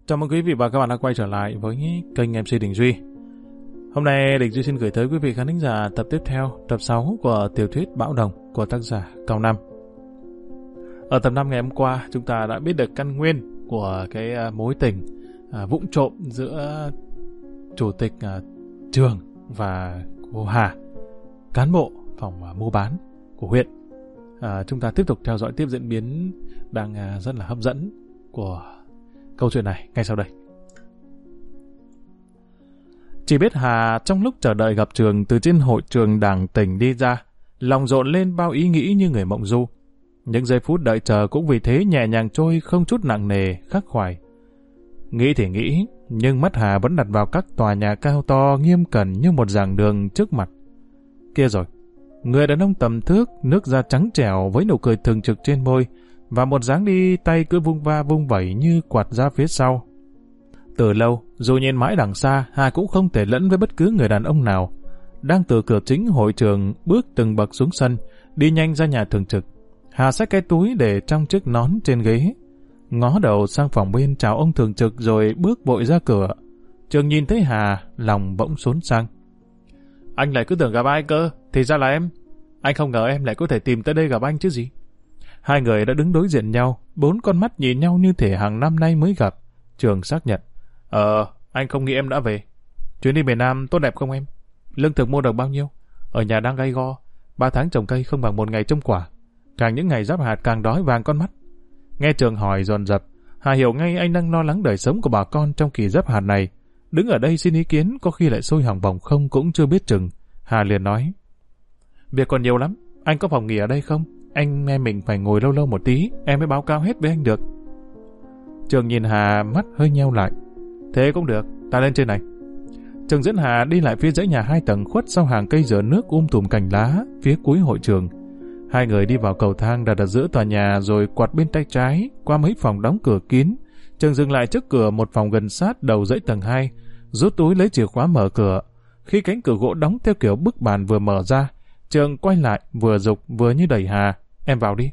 Chào mừng quý vị và các bạn đã quay trở lại với kênh MC Đình Duy. Hôm nay Đình Duy xin gửi tới quý vị khán thính giả tập tiếp theo, tập 6 của tiểu thuyết Bão Đồng của tác giả Cao Năm. Ở tập 5 ngày hôm qua, chúng ta đã biết được căn nguyên của cái mối tình vụng trộm giữa chủ tịch trường và cô Hà, cán bộ phòng mua bán của huyện. Chúng ta tiếp tục theo dõi tiếp diễn biến đang rất là hấp dẫn của câu chuyện này ngay sau đây. Chỉ biết Hà trong lúc chờ đợi gặp Trường từ trên hội trường đảng tỉnh đi ra, lòng rộn lên bao ý nghĩ như người mộng du. Những giây phút đợi chờ cũng vì thế nhẹ nhàng trôi, không chút nặng nề, khắc khoải. Nghĩ thì nghĩ, nhưng mắt Hà vẫn đặt vào các tòa nhà cao to nghiêm cẩn như một giảng đường trước mặt. Kia rồi, người đàn ông tầm thước, nước da trắng trẻo với nụ cười thường trực trên môi, và một dáng đi tay cứ vung va vung vẩy như quạt ra phía sau. Từ lâu, dù nhìn mãi đằng xa, Hà cũng không thể lẫn với bất cứ người đàn ông nào. Đang từ cửa chính hội trường bước từng bậc xuống sân, đi nhanh ra nhà thường trực. Hà xách cái túi để trong chiếc nón trên ghế, ngó đầu sang phòng bên chào ông thường trực rồi bước vội ra cửa. Trường nhìn thấy Hà, lòng bỗng xốn sang. Anh lại cứ tưởng gặp ai cơ, thì ra là em. Anh không ngờ em lại có thể tìm tới đây gặp anh chứ gì. Hai người đã đứng đối diện nhau, bốn con mắt nhìn nhau như thể hàng năm nay mới gặp. Trường xác nhận. Anh không nghĩ em đã về. Chuyến đi miền Nam tốt đẹp không em? Lương thực mua được bao nhiêu? Ở nhà đang gay go. 3 tháng trồng cây không bằng 1 ngày trông quả. Càng những ngày giáp hạt càng đói vàng con mắt. Nghe Trường hỏi dồn dập, Hà hiểu ngay anh đang lo lắng đời sống của bà con trong kỳ giáp hạt này. Đứng ở đây xin ý kiến có khi lại sôi hỏng bỏng không cũng chưa biết chừng. Hà liền nói. Việc còn nhiều lắm. Anh có phòng nghỉ ở đây không? Anh em mình phải ngồi lâu lâu một tí, em mới báo cáo hết với anh được. Trường nhìn Hà, mắt hơi nheo lại. Thế cũng được, ta lên trên này. Trường dẫn Hà đi lại phía dãy nhà 2 tầng khuất sau hàng cây dừa nước tùm cành lá phía cuối hội trường. Hai người đi vào cầu thang đặt ở giữa tòa nhà rồi quạt bên tay trái qua mấy phòng đóng cửa kín. Trường dừng lại trước cửa một phòng gần sát đầu dãy tầng 2, rút túi lấy chìa khóa mở cửa. Khi cánh cửa gỗ đóng theo kiểu bức bàn vừa mở ra, Trường quay lại vừa giục vừa như đẩy Hà. Em vào đi.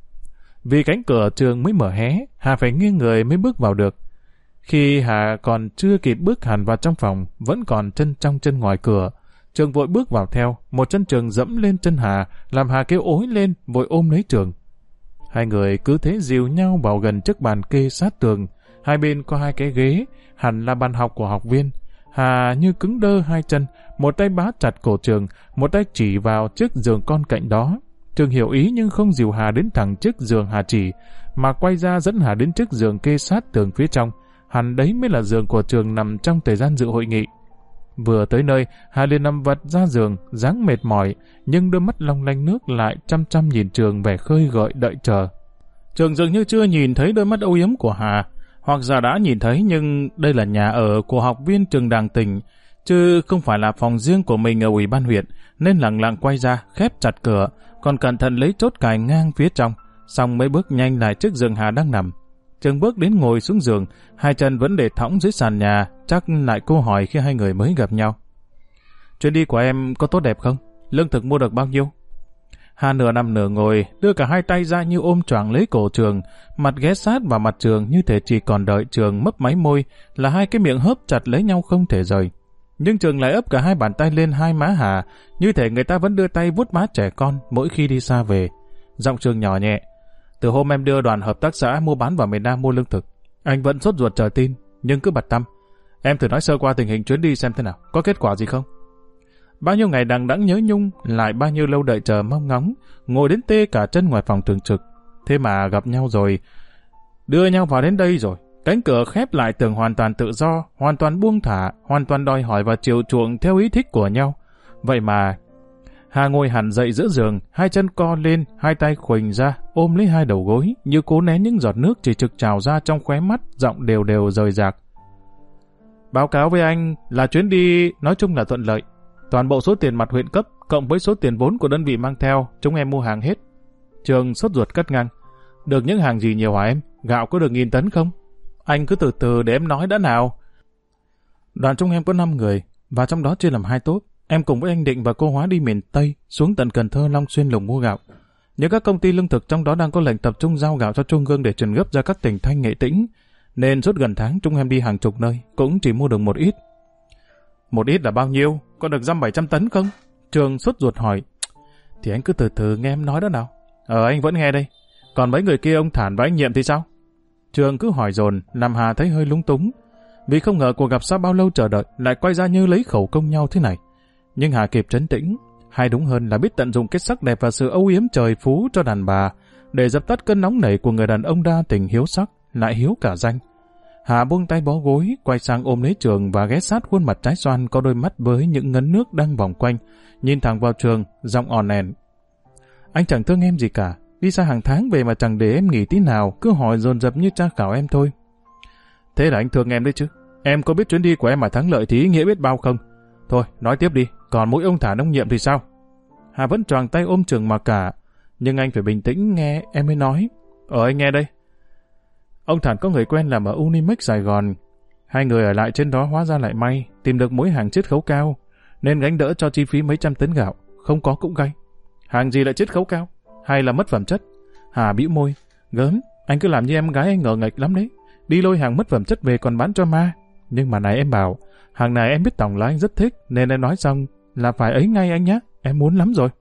Vì cánh cửa Trường mới mở hé, Hà phải nghiêng người mới bước vào được. Khi Hà còn chưa kịp bước hẳn vào trong phòng, vẫn còn chân trong chân ngoài cửa. Trường vội bước vào theo, một chân Trường dẫm lên chân Hà, làm Hà kêu ối lên, vội ôm lấy Trường. Hai người cứ thế dìu nhau vào gần chiếc bàn kê sát tường. Hai bên có 2 cái ghế, hẳn là bàn học của học viên. Hà như cứng đơ 2 chân, một tay bá chặt cổ Trường, một tay chỉ vào chiếc giường con cạnh đó. Trường hiểu ý nhưng không dìu Hà đến thẳng chiếc giường Hà chỉ, mà quay ra dẫn Hà đến chiếc giường kê sát tường phía trong. Hẳn đấy mới là giường của Trường nằm trong thời gian dự hội nghị. Vừa tới nơi, Hà liền nằm vật ra giường, dáng mệt mỏi, nhưng đôi mắt long lanh nước lại chăm chăm nhìn Trường vẻ khơi gợi đợi chờ. Trường dường như chưa nhìn thấy đôi mắt âu yếm của Hà, hoặc giả đã nhìn thấy nhưng đây là nhà ở của học viên trường đảng tỉnh, chứ không phải là phòng riêng của mình ở ủy ban huyện, nên lặng lặng quay ra, khép chặt cửa, còn cẩn thận lấy chốt cài ngang phía trong, xong mới bước nhanh lại trước giường Hà đang nằm. Trường bước đến ngồi xuống giường, 2 chân vẫn để thõng dưới sàn nhà, chắc lại câu hỏi khi hai người mới gặp nhau. Chuyến đi của em có tốt đẹp không? Lương thực mua được bao nhiêu? Hà nửa nằm nửa ngồi, đưa cả 2 tay ra như ôm choàng lấy cổ Trường, mặt ghé sát vào mặt Trường như thể chỉ còn đợi Trường mấp máy môi, là 2 cái miệng hớp chặt lấy nhau không thể rời. Nhưng Trường lại ấp cả 2 bàn tay lên 2 má Hà, như thể người ta vẫn đưa tay vuốt má trẻ con mỗi khi đi xa về. Giọng Trường nhỏ nhẹ. Từ hôm em đưa đoàn hợp tác xã mua bán vào miền Nam mua lương thực, anh vẫn sốt ruột chờ tin, nhưng cứ bặt tăm. Em thử nói sơ qua tình hình chuyến đi xem thế nào, có kết quả gì không? Bao nhiêu ngày đằng đẵng nhớ nhung, lại bao nhiêu lâu đợi chờ mong ngóng, ngồi đến tê cả chân ngoài phòng thường trực. Thế mà gặp nhau rồi, đưa nhau vào đến đây rồi. Cánh cửa khép lại tưởng hoàn toàn tự do, hoàn toàn buông thả, hoàn toàn đòi hỏi và chiều chuộng theo ý thích của nhau. Vậy mà Hà ngồi hẳn dậy giữa giường, 2 chân co lên, 2 tay khuỳnh ra, ôm lấy 2 đầu gối, như cố nén những giọt nước chỉ trực trào ra trong khóe mắt, giọng đều đều rời rạc. Báo cáo với anh là chuyến đi nói chung là thuận lợi. Toàn bộ số tiền mặt huyện cấp, cộng với số tiền vốn của đơn vị mang theo, chúng em mua hàng hết. Trường sốt ruột cắt ngang. Được những hàng gì nhiều hả em? Gạo có được 1000 tấn không? Anh cứ từ từ để em nói đã nào. Đoàn chúng em có 5 người, và trong đó chia làm 2 tốp. Em cùng với anh Định và cô Hóa đi miền Tây, xuống tận Cần Thơ, Long Xuyên lùng mua gạo. Nhưng các công ty lương thực trong đó đang có lệnh tập trung giao gạo cho Trung ương để chuyển gấp ra các tỉnh Thanh Nghệ Tĩnh. nên suốt gần tháng chúng em đi hàng chục nơi, cũng chỉ mua được một ít. Một ít là bao nhiêu? Có được 700 tấn không? Trường sốt ruột hỏi. Thì anh cứ từ từ nghe em nói đó nào. Anh vẫn nghe đây. Còn mấy người kia ông Thản và anh Nhiệm thì sao? Trường cứ hỏi dồn, làm Hà thấy hơi lúng túng. Vì không ngờ cuộc gặp sau bao lâu chờ đợi lại quay ra như lấy khẩu công nhau thế này. Nhưng Hà kịp trấn tĩnh, hay đúng hơn là biết tận dụng cái sắc đẹp và sự âu yếm trời phú cho đàn bà, để dập tắt cơn nóng nảy của người đàn ông đa tình hiếu sắc, lại hiếu cả danh. Hà buông tay bó gối, quay sang ôm lấy Trường và ghé sát khuôn mặt trái xoan có đôi mắt với những ngấn nước đang vòng quanh, nhìn thẳng vào Trường, giọng òn ẻn. Anh chẳng thương em gì cả, đi xa hàng tháng về mà chẳng để em nghỉ tí nào, cứ hỏi dồn dập như tra khảo em thôi. Thế là anh thương em đấy chứ. Em có biết chuyến đi của em mà thắng lợi thì ý nghĩa biết bao không? Thôi, nói tiếp đi, còn mỗi ông Thản ông Nhiệm thì sao? Hà vẫn choàng tay ôm Trường mà cả, nhưng anh phải bình tĩnh nghe em mới nói. Anh nghe đây. Ông Thản có người quen làm ở Unimex Sài Gòn. Hai người ở lại trên đó hóa ra lại may, tìm được mối hàng chiết khấu cao, nên gánh đỡ cho chi phí mấy trăm tấn gạo, không có cũng gay. Hàng gì lại chiết khấu cao? Hay là mất phẩm chất? Hà bĩu môi. Gớm, anh cứ làm như em gái anh ngờ nghệch lắm đấy. Đi lôi hàng mất phẩm chất về còn bán cho ma. Nhưng mà này em bảo, hàng này em biết tổng là anh rất thích, nên em nói xong là phải ấy ngay anh nhé, em muốn lắm rồi.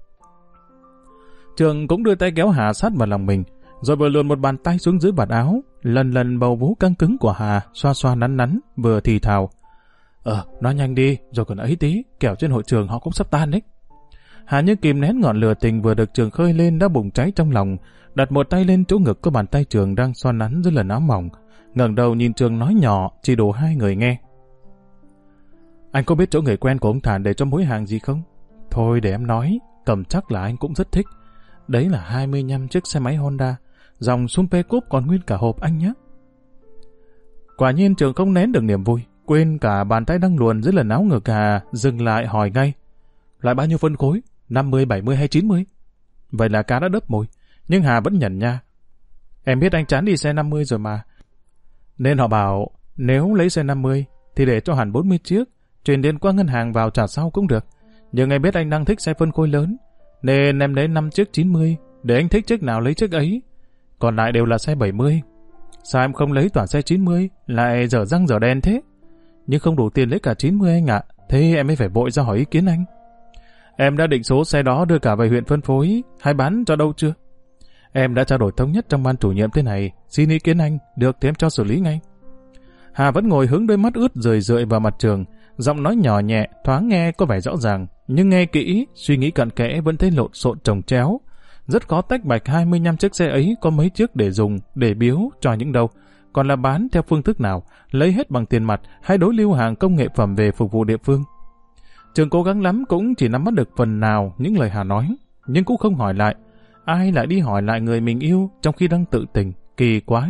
Trường cũng đưa tay kéo Hà sát vào lòng mình, rồi vừa luồn một bàn tay xuống dưới vạt áo, lần lần bầu vú căng cứng của Hà, xoa xoa nắn nắn, vừa thì thào. Nói nhanh đi, rồi còn ấy tí, kẻo trên hội trường họ cũng sắp tan đấy. Hà như kìm nén ngọn lửa tình vừa được Trường khơi lên đã bùng cháy trong lòng, đặt một tay lên chỗ ngực có bàn tay Trường đang xoa nắn dưới lần áo mỏng, ngẩng đầu nhìn Trường nói nhỏ, chỉ đủ hai người nghe. Anh có biết chỗ người quen của ông Thản để cho mối hàng gì không? Thôi để em nói, cầm chắc là anh cũng rất thích. Đấy là 25 chiếc xe máy Honda, dòng Super Coupe còn nguyên cả hộp anh nhé. Quả nhiên Trường không nén được niềm vui, quên cả bàn tay đang luồn dưới lần áo ngực Hà, dừng lại hỏi ngay. Lại bao nhiêu phân khối? 50, 70 hay 90? Vậy là cá đã đớp môi, nhưng Hà vẫn nhẩn nha. Em biết anh chán đi xe 50 rồi mà. Nên họ bảo, nếu lấy xe 50, thì để cho hẳn 40 chiếc, chuyển điện qua ngân hàng vào trả sau cũng được. Nhưng em biết anh đang thích xe phân khối lớn, nên em lấy 5 chiếc 90, để anh thích chiếc nào lấy chiếc ấy. Còn lại đều là xe 70. Sao em không lấy toàn xe 90, lại dở răng dở đen thế? Nhưng không đủ tiền lấy cả 90 anh ạ, thế em mới phải vội ra hỏi ý kiến anh. Em đã định số xe đó đưa cả về huyện phân phối, hay bán cho đâu chưa? Em đã trao đổi thống nhất trong ban chủ nhiệm thế này, xin ý kiến anh, được thì em cho xử lý ngay. Hà vẫn ngồi hướng đôi mắt ướt rười rượi vào mặt Trường, giọng nói nhỏ nhẹ, thoáng nghe có vẻ rõ ràng, nhưng nghe kỹ, suy nghĩ cặn kẽ vẫn thấy lộn xộn chồng chéo. Rất khó tách bạch 25 chiếc xe ấy có mấy chiếc để dùng, để biếu, cho những đâu, còn là bán theo phương thức nào, lấy hết bằng tiền mặt hay đối lưu hàng công nghệ phẩm về phục vụ địa phương. Trường cố gắng lắm cũng chỉ nắm bắt được phần nào những lời Hà nói, nhưng cũng không hỏi lại. Ai lại đi hỏi lại người mình yêu trong khi đang tự tình, kỳ quá.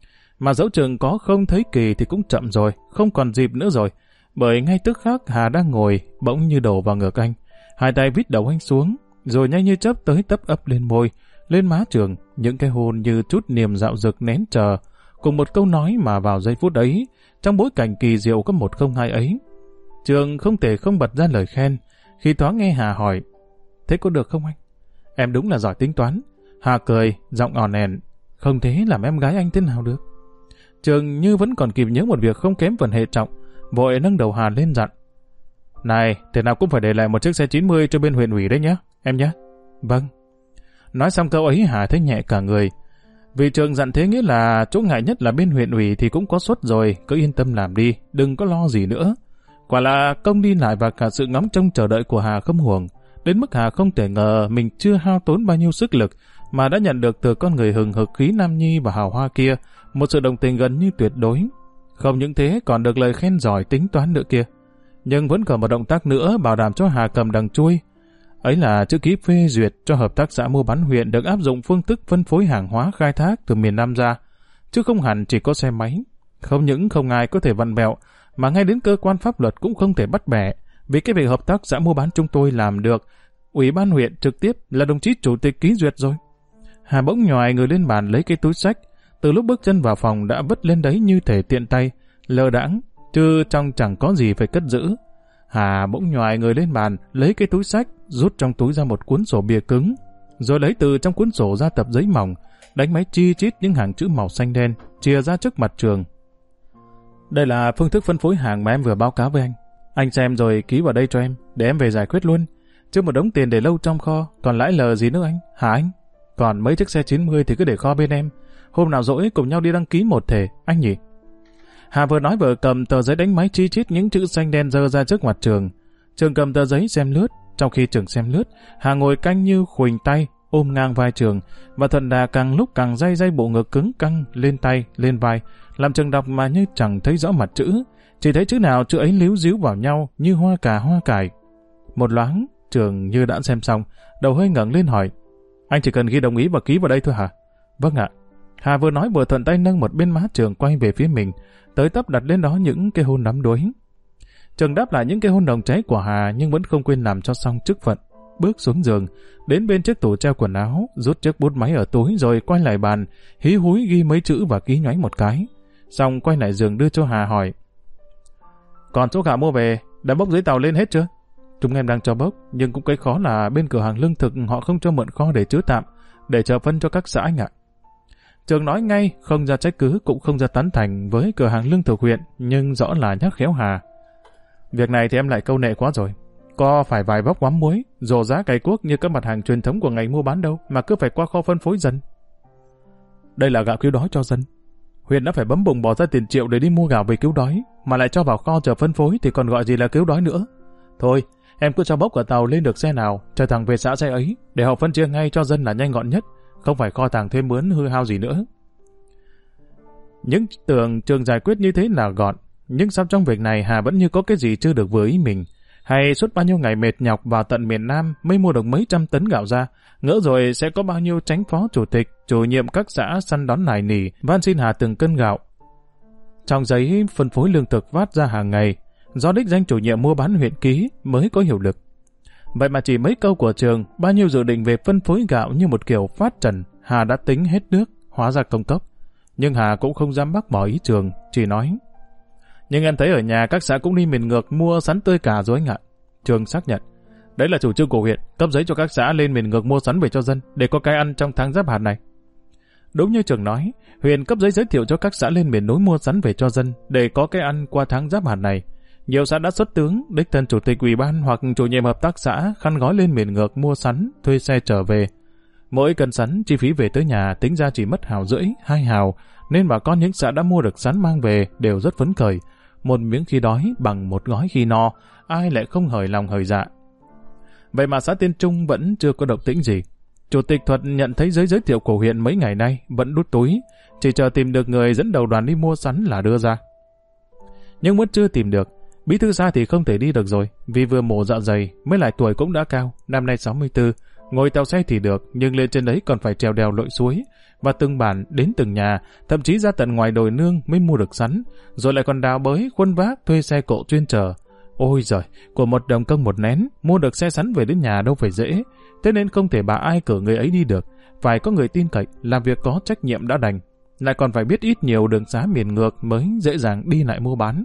Mà dẫu Trường có không thấy kỳ thì cũng chậm rồi, không còn dịp nữa rồi, bởi ngay tức khắc Hà đang ngồi, bỗng như đổ vào ngực anh, hai tay vít đầu anh xuống, rồi nhanh như chớp tới tấp ấp lên môi, lên má Trường, những cái hôn như chút niềm dạo dực nén chờ, cùng một câu nói mà vào giây phút ấy, trong bối cảnh kỳ diệu có 102 ấy. Trường không thể không bật ra lời khen, khi thoáng nghe Hà hỏi, thế có được không anh? Em đúng là giỏi tính toán. Hà cười, giọng òn ẻn, không thế làm em gái anh thế nào được? Trường như vẫn còn kịp nhớ một việc không kém phần hệ trọng, vội nâng đầu Hà lên dặn. Này, thế nào cũng phải để lại một chiếc xe 90 cho bên huyện ủy đấy nhé, em nhé. Vâng. Nói xong câu ấy Hà thấy nhẹ cả người. Vì Trường dặn thế nghĩa là chỗ ngại nhất là bên huyện ủy thì cũng có suất rồi, cứ yên tâm làm đi, đừng có lo gì nữa. Quả là công đi lại và cả sự ngóng trông chờ đợi của Hà không huồng, đến mức Hà không thể ngờ mình chưa hao tốn bao nhiêu sức lực mà đã nhận được từ con người hừng hực khí nam nhi và hào hoa kia một sự đồng tình gần như tuyệt đối. Không những thế còn được lời khen giỏi tính toán nữa kia. Nhưng vẫn còn một động tác nữa bảo đảm cho Hà cầm đằng chui. Ấy là chữ ký phê duyệt cho hợp tác xã mua bán huyện được áp dụng phương thức phân phối hàng hóa khai thác từ miền Nam ra, chứ không hẳn chỉ có xe máy. Không những không ai có thể vặn vẹo, mà ngay đến cơ quan pháp luật cũng không thể bắt bẻ, vì cái việc hợp tác xã mua bán chúng tôi làm được, ủy ban huyện trực tiếp là đồng chí chủ tịch ký duyệt rồi. Hà bỗng nhoài người lên bàn lấy cái túi xách, từ lúc bước chân vào phòng đã vứt lên đấy như thể tiện tay, lơ đãng, chứ trong chẳng có gì phải cất giữ. Hà bỗng nhoài người lên bàn lấy cái túi xách, rút trong túi ra một cuốn sổ bìa cứng, rồi lấy từ trong cuốn sổ ra tập giấy mỏng, đánh máy chi chít những hàng chữ màu xanh đen, chia ra trước mặt Trường. Đây là phương thức phân phối hàng mà em vừa báo cáo với anh. Anh xem rồi ký vào đây cho em, để em về giải quyết luôn. Chứ một đống tiền để lâu trong kho, còn lãi lờ gì nữa anh, hả anh? Còn mấy chiếc xe 90 thì cứ để kho bên em. Hôm nào rỗi cùng nhau đi đăng ký một thể, anh nhỉ? Hà vừa nói vừa cầm tờ giấy đánh máy chi chít những chữ xanh đen dơ ra trước mặt Trường. Trường cầm tờ giấy xem lướt. Trong khi Trường xem lướt, Hà ngồi canh như khuỳnh tay, ôm ngang vai Trường, và Thuận Đà càng lúc càng day bộ ngực cứng căng lên tay, lên vai, làm Trường đọc mà như chẳng thấy rõ mặt chữ, chỉ thấy chữ nào chữ ấy líu díu vào nhau như hoa cà hoa cải. Một loáng, Trường như đã xem xong, đầu hơi ngẩng lên hỏi: Anh chỉ cần ghi đồng ý và ký vào đây thôi hả? Vâng ạ. Hà vừa nói vừa thuận tay nâng một bên má Trường quay về phía mình, tới tấp đặt lên đó những cái hôn đắm đuối. Trường đáp lại những cái hôn nồng cháy của Hà nhưng vẫn không quên làm cho xong chức phận. Bước xuống giường, đến bên chiếc tủ treo quần áo, rút chiếc bút máy ở túi rồi quay lại bàn, hí húi ghi mấy chữ và ký nhoáy một cái. Xong quay lại giường đưa cho Hà hỏi: Còn số gạo mua về, đã bốc giấy tàu lên hết chưa? Chúng em đang cho bốc, nhưng cũng cái khó là bên cửa hàng lương thực họ không cho mượn kho để chứa tạm, để chờ phân cho các xã anh ạ. Trường nói ngay, không ra trách cứ cũng không ra tán thành với cửa hàng lương thực huyện, nhưng rõ là nhắc khéo Hà. Việc này thì em lại câu nệ quá rồi. Có phải vài vóc mắm muối, rổ giá cày cuốc như các mặt hàng truyền thống của ngành mua bán đâu, mà cứ phải qua kho phân phối dần. Đây là gạo cứu đói cho dân. Huyện đã phải bấm bụng bỏ ra tiền triệu để đi mua gạo về cứu đói, mà lại cho vào kho chờ phân phối thì còn gọi gì là cứu đói nữa. Thôi, em cứ cho bốc ở tàu lên được xe nào, chờ thẳng về xã xe ấy, để họ phân chia ngay cho dân là nhanh gọn nhất, không phải kho tàng thuê mướn hư hao gì nữa. Những tưởng Trường giải quyết như thế là gọn, nhưng sao trong việc này Hà vẫn như có cái gì chưa được vừa ý mình. Hay suốt bao nhiêu ngày mệt nhọc vào tận miền Nam mới mua được mấy trăm tấn gạo ra, ngỡ rồi sẽ có bao nhiêu chánh phó chủ tịch, chủ nhiệm các xã săn đón nài nỉ, van xin Hà từng cân gạo. Trong giấy phân phối lương thực phát ra hàng ngày, do đích danh chủ nhiệm mua bán huyện ký mới có hiệu lực. Vậy mà chỉ mấy câu của Trường, bao nhiêu dự định về phân phối gạo như một kiểu phát trần, Hà đã tính hết nước, hóa ra công cốc. Nhưng Hà cũng không dám bác bỏ ý Trường, chỉ nói: Nhưng em thấy ở nhà các xã cũng đi miền ngược mua sắn tươi cả rồi anh ạ. Trường xác nhận: Đấy là chủ trương của huyện, cấp giấy cho các xã lên miền ngược mua sắn về cho dân, để có cái ăn trong tháng Giáp Hạt này. Đúng như Trường nói, huyện cấp giấy giới thiệu cho các xã lên miền núi mua sắn về cho dân, để có cái ăn qua tháng Giáp Hạt này. Nhiều xã đã xuất tướng, đích thân chủ tịch ủy ban hoặc chủ nhiệm hợp tác xã khăn gói lên miền ngược mua sắn, thuê xe trở về. Mỗi cân sắn chi phí về tới nhà tính ra chỉ mất 1,5 hào, 2 hào, nên bà con những xã đã mua được sắn mang về đều rất phấn khởi. Một miếng khi đói bằng một gói khi no, ai lại không hời lòng hời dạ. Vậy mà xã Tiên Trung vẫn chưa có động tĩnh gì. Chủ tịch Thuật nhận thấy giấy giới thiệu của huyện mấy ngày nay vẫn đút túi, chỉ chờ tìm được người dẫn đầu đoàn đi mua sắn là đưa ra. Nhưng vẫn chưa tìm được, bí thư xã thì không thể đi được rồi, vì vừa mổ dạ dày, mới lại tuổi cũng đã cao, năm nay 64, ngồi tàu xe thì được, nhưng lên trên đấy còn phải trèo đèo lội suối, và từng bản đến từng nhà, thậm chí ra tận ngoài đồi nương mới mua được sắn, rồi lại còn đào bới, khuân vác, thuê xe cộ chuyên chở. Ôi giời, của 1 đồng công 1 nén, mua được xe sắn về đến nhà đâu phải dễ, thế nên không thể bà ai cử người ấy đi được, phải có người tin cậy, làm việc có trách nhiệm đã đành, lại còn phải biết ít nhiều đường xá miền ngược mới dễ dàng đi lại mua bán.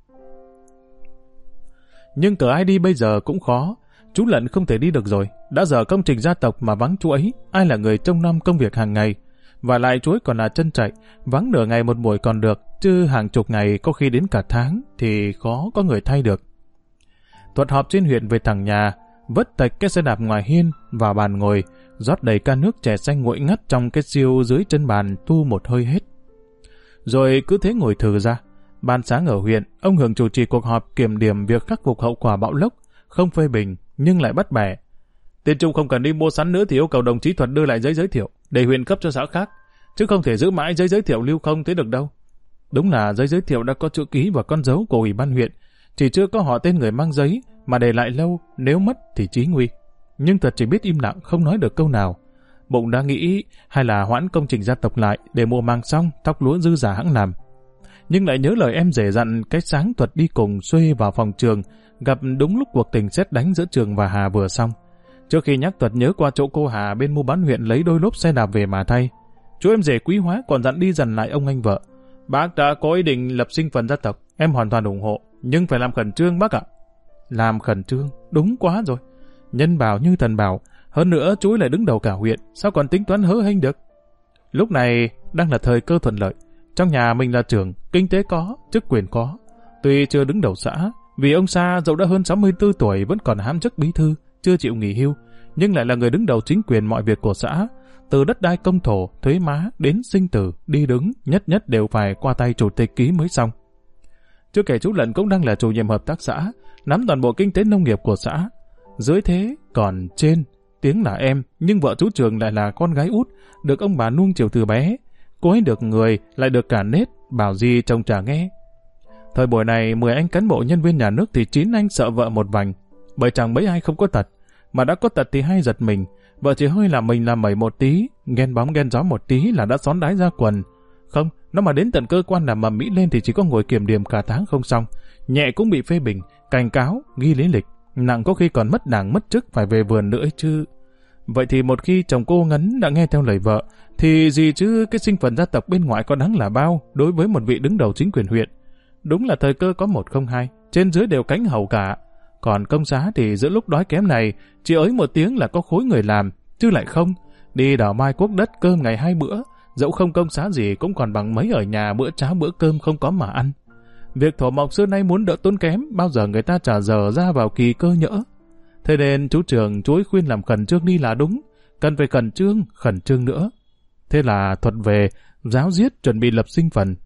Nhưng cờ ai đi bây giờ cũng khó, chú Lận không thể đi được rồi, đã giờ công trình gia tộc mà vắng chú ấy, ai là người trông nom công việc hàng ngày. Và lại chú ấy còn là chân chạy, vắng nửa ngày một buổi còn được, chứ hàng chục ngày có khi đến cả tháng thì khó có người thay được. Thuật họp trên huyện về thẳng nhà, vất tạch cái xe đạp ngoài hiên vào bàn ngồi, rót đầy can nước chè xanh nguội ngắt trong cái siêu dưới chân bàn tu một hơi hết. Rồi cứ thế ngồi thử ra. Ban sáng ở huyện, ông Hưởng chủ trì cuộc họp kiểm điểm việc khắc phục hậu quả bão lốc, không phê bình nhưng lại bắt bẻ. Tiên Trung không cần đi mua sắn nữa thì yêu cầu đồng chí Thuật đưa lại giấy giới thiệu để huyện cấp cho xã khác, chứ không thể giữ mãi giấy giới thiệu lưu không thế được đâu. Đúng là giấy giới thiệu đã có chữ ký và con dấu của ủy ban huyện, chỉ chưa có họ tên người mang giấy, mà để lại lâu, nếu mất thì chí nguy. Nhưng Thuật chỉ biết im lặng, không nói được câu nào. Bụng đã nghĩ hay là hoãn công trình gia tộc lại để mùa màng xong, thóc lúa dư giả hẵng làm. Nhưng lại nhớ lời em rể dặn cái sáng Thuật đi cùng Xuê vào phòng Trường, gặp đúng lúc cuộc tình sét đánh giữa Trường và Hà vừa xong. Trước khi nhắc Thuật nhớ qua chỗ cô Hà bên mua bán huyện lấy đôi lốp xe đạp về mà thay. Chú em rể quý hóa còn dặn đi dặn lại ông anh vợ: Bác đã có ý định lập sinh phần gia tộc, em hoàn toàn ủng hộ, nhưng phải làm khẩn trương bác ạ. Làm khẩn trương, đúng quá rồi. Nhân bảo như thần bảo, hơn nữa chú lại đứng đầu cả huyện, sao còn tính toán hớ hênh được. Lúc này đang là thời cơ thuận lợi, Trong nhà mình là trưởng, kinh tế có, chức quyền có. Tuy chưa đứng đầu xã, vì ông Sa dẫu đã hơn 64 tuổi vẫn còn hám chức bí thư, chưa chịu nghỉ hưu, nhưng lại là người đứng đầu chính quyền mọi việc của xã. Từ đất đai công thổ, thuế má đến sinh tử, đi đứng, nhất nhất đều phải qua tay chủ tịch ký mới xong. Chưa kể chú Lận cũng đang là chủ nhiệm hợp tác xã, nắm toàn bộ kinh tế nông nghiệp của xã. Dưới thế, còn trên, tiếng là em, nhưng vợ chú Trường lại là con gái út, được ông bà nuông chiều từ bé. Cô ấy được người, lại được cả nết, bảo gì chồng chả nghe. Thời buổi này, 10 anh cán bộ nhân viên nhà nước thì 9 anh sợ vợ một vành, bởi chẳng mấy ai không có tật, mà đã có tật thì hay giật mình. Vợ chỉ hơi làm mình làm mẩy một tí, ghen bóng ghen gió một tí là đã xón đái ra quần. Không, nó mà đến tận cơ quan làm mầm mỹ lên thì chỉ có ngồi kiểm điểm cả tháng không xong. Nhẹ cũng bị phê bình, cảnh cáo, ghi lý lịch. Nặng có khi còn mất đảng mất chức phải về vườn nữa chứ. Vậy thì một khi chồng cô Ngấn đã nghe theo lời vợ, thì gì chứ cái sinh phần gia tộc bên ngoài có đáng là bao đối với một vị đứng đầu chính quyền huyện. Đúng là thời cơ có 102, trên dưới đều cánh hầu cả. Còn công giá thì giữa lúc đói kém này, chỉ ới một tiếng là có khối người làm, chứ lại không. Đi đào mai cuốc đất cơm ngày 2 bữa, dẫu không công giá gì cũng còn bằng mấy ở nhà bữa cháo bữa cơm không có mà ăn. Việc thổ mộc xưa nay muốn đỡ tốn kém, bao giờ người ta trả giờ ra vào kỳ cơ nhỡ. Thế nên chú Trường chúi khuyên làm khẩn trương đi là đúng, cần phải khẩn trương nữa. Thế là Thuật về, giáo diết chuẩn bị lập sinh phần.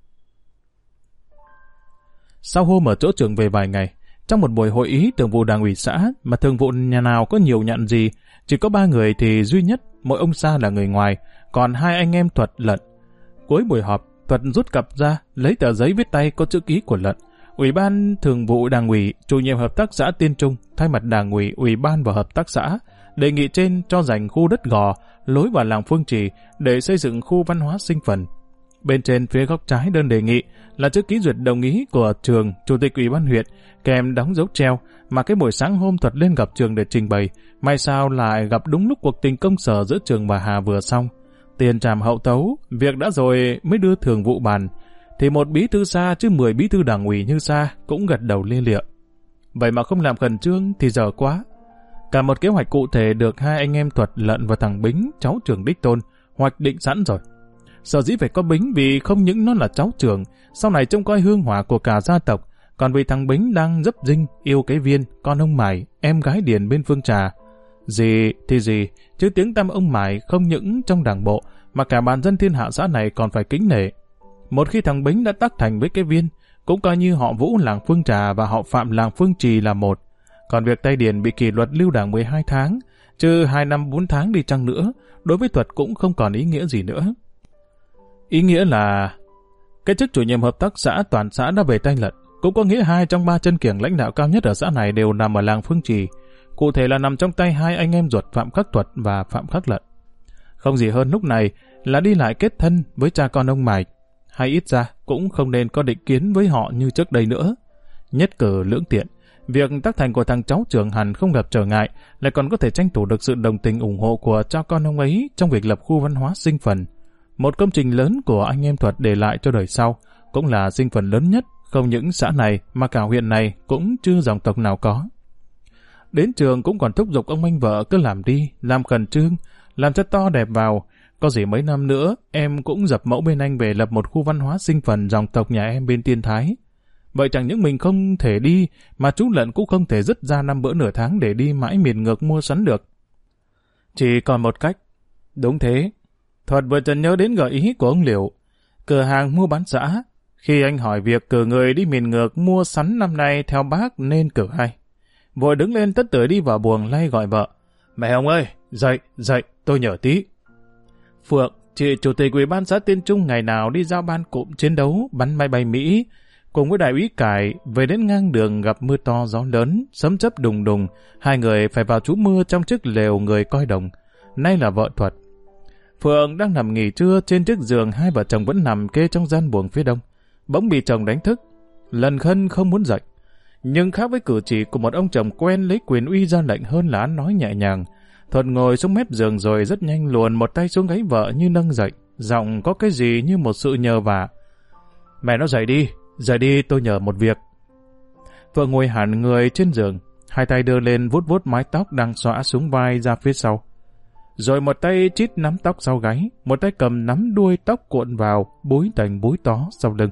Sau hôm ở chỗ Trường về vài ngày, trong một buổi hội ý thường vụ đảng ủy xã mà thường vụ nhà nào có nhiều nhận gì, chỉ có 3 người thì duy nhất mỗi ông Sa là người ngoài, còn 2 anh em Thuật, Lận. Cuối buổi họp, Thuật rút cặp ra, lấy tờ giấy viết tay có chữ ký của Lận. Ủy ban thường vụ đảng ủy, chủ nhiệm hợp tác xã Tiên Trung thay mặt đảng ủy, ủy ban và hợp tác xã đề nghị trên cho dành khu đất gò lối vào làng Phương Trì để xây dựng khu văn hóa sinh phần. Bên trên phía góc trái đơn đề nghị là chữ ký duyệt đồng ý của Trường, chủ tịch ủy ban huyện, kèm đóng dấu treo mà cái buổi sáng hôm Thuật lên gặp Trường để trình bày. May sao lại gặp đúng lúc cuộc tình công sở giữa Trường và Hà vừa xong. Tiền tràm hậu tấu, việc đã rồi mới đưa thường vụ bàn. Thì một bí thư Sa chứ 10 bí thư đảng ủy như Sa cũng gật đầu lia lịa. Vậy mà không làm khẩn trương thì dở quá. Cả một kế hoạch cụ thể được 2 anh em Thuật, Lận và thằng Bính, cháu Trường đích tôn, hoạch định sẵn rồi. Sở dĩ phải có Bính vì không những nó là cháu Trường, sau này trông coi hương hỏa của cả gia tộc, còn vì thằng Bính đang dấp dinh yêu cái Viên, con ông Mải, em gái Điền bên Phương Trà. Gì thì gì, chứ tiếng tăm ông Mải không những trong đảng bộ mà cả bàn dân thiên hạ xã này còn phải kính nể. Một khi thằng Bính đã tác thành với cái Viên, cũng coi như họ Vũ làng Phương Trà và họ Phạm làng Phương Trì là một. Còn việc tay Điền bị kỷ luật lưu đảng 12 tháng, chứ 2 năm 4 tháng đi chăng nữa, đối với Thuật cũng không còn ý nghĩa gì nữa. Ý nghĩa là cái chức chủ nhiệm hợp tác xã toàn xã đã về tay Lận, cũng có nghĩa 2 trong 3 chân kiểng lãnh đạo cao nhất ở xã này đều nằm ở làng Phương Trì, cụ thể là nằm trong tay 2 anh em ruột Phạm Khắc Thuật và Phạm Khắc Lận. Không gì hơn lúc này là đi lại kết thân với cha con ông Mải, hay ít ra cũng không nên có định kiến với họ như trước đây nữa. Nhất cử lưỡng tiện, việc tác thành của thằng cháu Trường hẳn không gặp trở ngại, lại còn có thể tranh thủ được sự đồng tình ủng hộ của cha con ông ấy trong việc lập khu văn hóa sinh phần. Một công trình lớn của anh em Thuật để lại cho đời sau, cũng là sinh phần lớn nhất, không những xã này mà cả huyện này cũng chưa dòng tộc nào có. Đến Trường cũng còn thúc giục ông anh vợ cứ làm đi, làm khẩn trương, làm cho to đẹp vào. Có gì mấy năm nữa, em cũng dập mẫu bên anh về lập một khu văn hóa sinh phần dòng tộc nhà em bên Tiên Thái. Vậy chẳng những mình không thể đi, mà chú Lận cũng không thể dứt ra 5 bữa nửa tháng để đi mãi miền ngược mua sắm được. Chỉ còn một cách. Đúng thế. Thuật vừa chợt nhớ đến gợi ý của ông Liễu, cửa hàng mua bán xã. Khi anh hỏi việc cử người đi miền ngược mua sắn năm nay theo bác nên cử ai. Vội đứng lên tất tưởi đi vào buồng lay gọi vợ. Mẹ Hồng ơi, dậy, tôi nhờ tí. Phượng, chị chủ tịch ủy ban xã Tiên Trung ngày nào đi giao ban cụm chiến đấu bắn máy bay Mỹ, cùng với đại úy Cải về đến ngang đường gặp mưa to gió lớn, sấm chớp đùng đùng, 2 người phải vào trú mưa trong chiếc lều người coi đồng. Nay là vợ Thuật. Phượng đang nằm nghỉ trưa trên chiếc giường, 2 vợ chồng vẫn nằm kê trong gian buồng phía đông. Bỗng bị chồng đánh thức, lần khân không muốn dậy. Nhưng khác với cử chỉ của một ông chồng quen lấy quyền uy ra lệnh hơn là ăn nói nhẹ nhàng, Thuật ngồi xuống mép giường rồi rất nhanh luồn một tay xuống gáy vợ như nâng dậy, giọng có cái gì như một sự nhờ vả. Mẹ nó dậy đi tôi nhờ một việc. Vợ ngồi hẳn người trên giường, 2 tay đưa lên vuốt vuốt mái tóc đang xõa xuống vai ra phía sau. rồi một tay chít nắm tóc sau gáy, một tay cầm nắm đuôi tóc cuộn vào, búi thành búi tó sau lưng.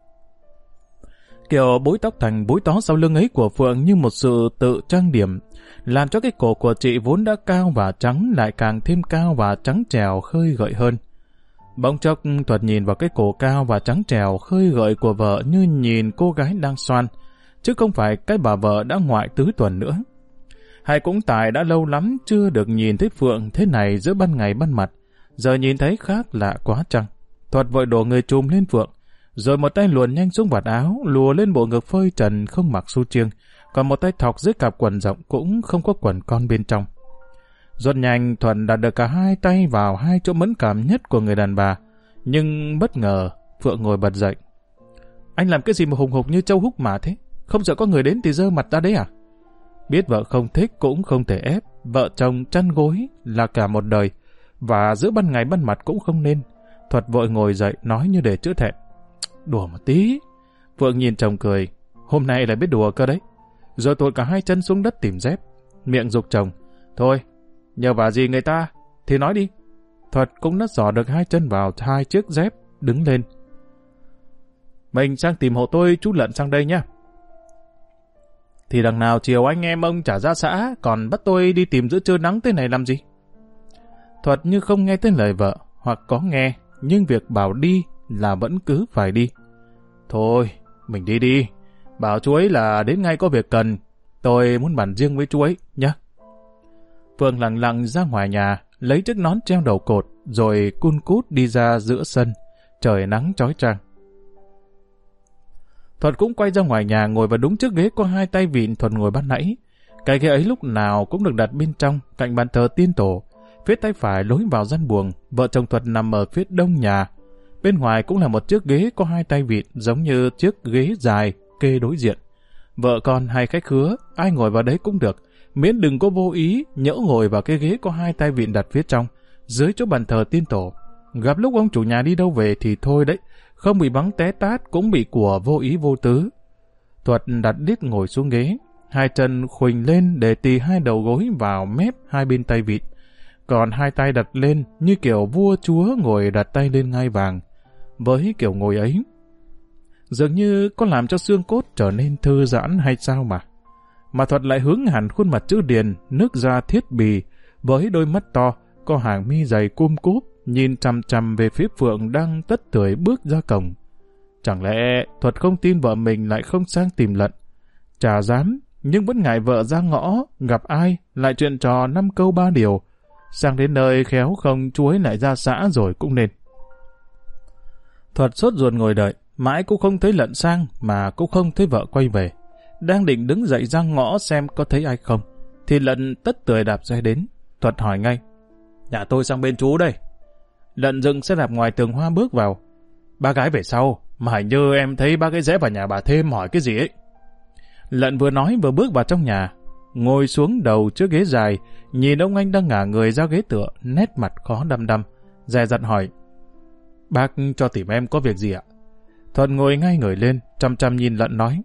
Kiểu búi tóc thành búi tó sau lưng ấy của Phượng như một sự tự trang điểm, làm cho cái cổ của chị vốn đã cao và trắng lại càng thêm cao và trắng trẻo khơi gợi hơn. Bỗng chốc Thuật nhìn vào cái cổ cao và trắng trẻo khơi gợi của vợ như nhìn cô gái đang xoan, chứ không phải cái bà vợ đã ngoại tứ tuần nữa. Hay cũng tại đã lâu lắm chưa được nhìn thấy Phượng thế này giữa ban ngày ban mặt, giờ nhìn thấy khác lạ quá chăng. Thuật vội đổ người trùm lên Phượng, rồi một tay luồn nhanh xuống vạt áo, lùa lên bộ ngực phơi trần không mặc su chiêng, còn một tay thọc dưới cặp quần rộng cũng không có quần con bên trong. Rất nhanh Thuận đặt được cả hai tay vào hai chỗ mẫn cảm nhất của người đàn bà, nhưng bất ngờ Phượng ngồi bật dậy. Anh làm cái gì mà hùng hục như trâu húc mà thế? Không sợ có người đến thì giơ mặt ra đấy à? Biết vợ không thích cũng không thể ép, vợ chồng chăn gối là cả một đời, và giữa ban ngày ban mặt cũng không nên. Thuật vội ngồi dậy nói như để chữa thẹn. Đùa một tí. Phượng nhìn chồng cười. Hôm nay lại biết đùa cơ đấy. Rồi tuột cả hai chân xuống đất tìm dép, miệng giục chồng. Thôi, nhờ vả gì người ta thì nói đi. Thuật cũng đã dò được hai chân vào hai chiếc dép, đứng lên. Mình sang tìm hộ tôi chú Lận sang đây nhá. Thì đằng nào chiều anh em ông trả ra xã, còn bắt tôi đi tìm giữa trưa nắng thế này làm gì? Thuật như không nghe tên lời vợ, hoặc có nghe, nhưng việc bảo đi là vẫn cứ phải đi. Thôi, mình đi đi. Bảo chú ấy là đến ngay có việc cần. Tôi muốn bàn riêng với chú ấy, nhá. Phương lặng lặng ra ngoài nhà, lấy chiếc nón treo đầu cột, rồi cun cút đi ra giữa sân. Trời nắng chói chang. Thuật cũng quay ra ngoài nhà ngồi vào đúng chiếc ghế có hai tay vịn Thuật ngồi ban nãy. Cái ghế ấy lúc nào cũng được đặt bên trong, cạnh bàn thờ tiên tổ. Phía tay phải lối vào gian buồng, vợ chồng Thuật nằm ở phía đông nhà. Bên ngoài cũng là một chiếc ghế có hai tay vịn giống như chiếc ghế dài kê đối diện. Vợ con hay khách khứa, ai ngồi vào đấy cũng được, miễn đừng có vô ý nhỡ ngồi vào cái ghế có hai tay vịn đặt phía trong, dưới chỗ bàn thờ tiên tổ. Gặp lúc ông chủ nhà đi đâu về thì thôi đấy, không bị bắn té tát cũng bị của vô ý vô tứ. Thuật đặt đít ngồi xuống ghế, hai chân khuỳnh lên để tì hai đầu gối vào mép hai bên tay vịn, còn hai tay đặt lên như kiểu vua chúa ngồi đặt tay lên ngai vàng. Với kiểu ngồi ấy, dường như có làm cho xương cốt trở nên thư giãn hay sao mà Thuật lại hướng hẳn khuôn mặt chữ điền, nước da thiết bì, với đôi mắt to, có hàng mi dày cum cúp, nhìn chằm chằm về phía Phượng đang tất tưởi bước ra cổng. Chẳng lẽ Thuật không tin vợ mình lại không sang tìm Lận? Chả dám, nhưng vẫn ngại vợ ra ngõ, gặp ai, lại chuyện trò 5 câu 3 điều. Sang đến nơi khéo không chú ấy lại ra xã rồi cũng nên. Thuật sốt ruột ngồi đợi, mãi cũng không thấy Lận sang mà cũng không thấy vợ quay về. Đang định đứng dậy ra ngõ xem có thấy ai không, thì Lận tất tưởi đạp xe đến. Thuật hỏi ngay. Nhà tôi sang bên chú đây. Lận dừng xe đạp ngoài tường hoa bước vào. Ba gái về sau, mà hình như em thấy ba cái rẽ vào nhà bà Thêm hỏi cái gì ấy. Lận vừa nói vừa bước vào trong nhà, ngồi xuống đầu chiếc ghế dài, nhìn ông anh đang ngả người ra ghế tựa, nét mặt khó đăm đăm, dè dặt hỏi. Bác cho tìm em có việc gì ạ? Thuận ngồi ngay người lên, chăm chăm nhìn Lận nói.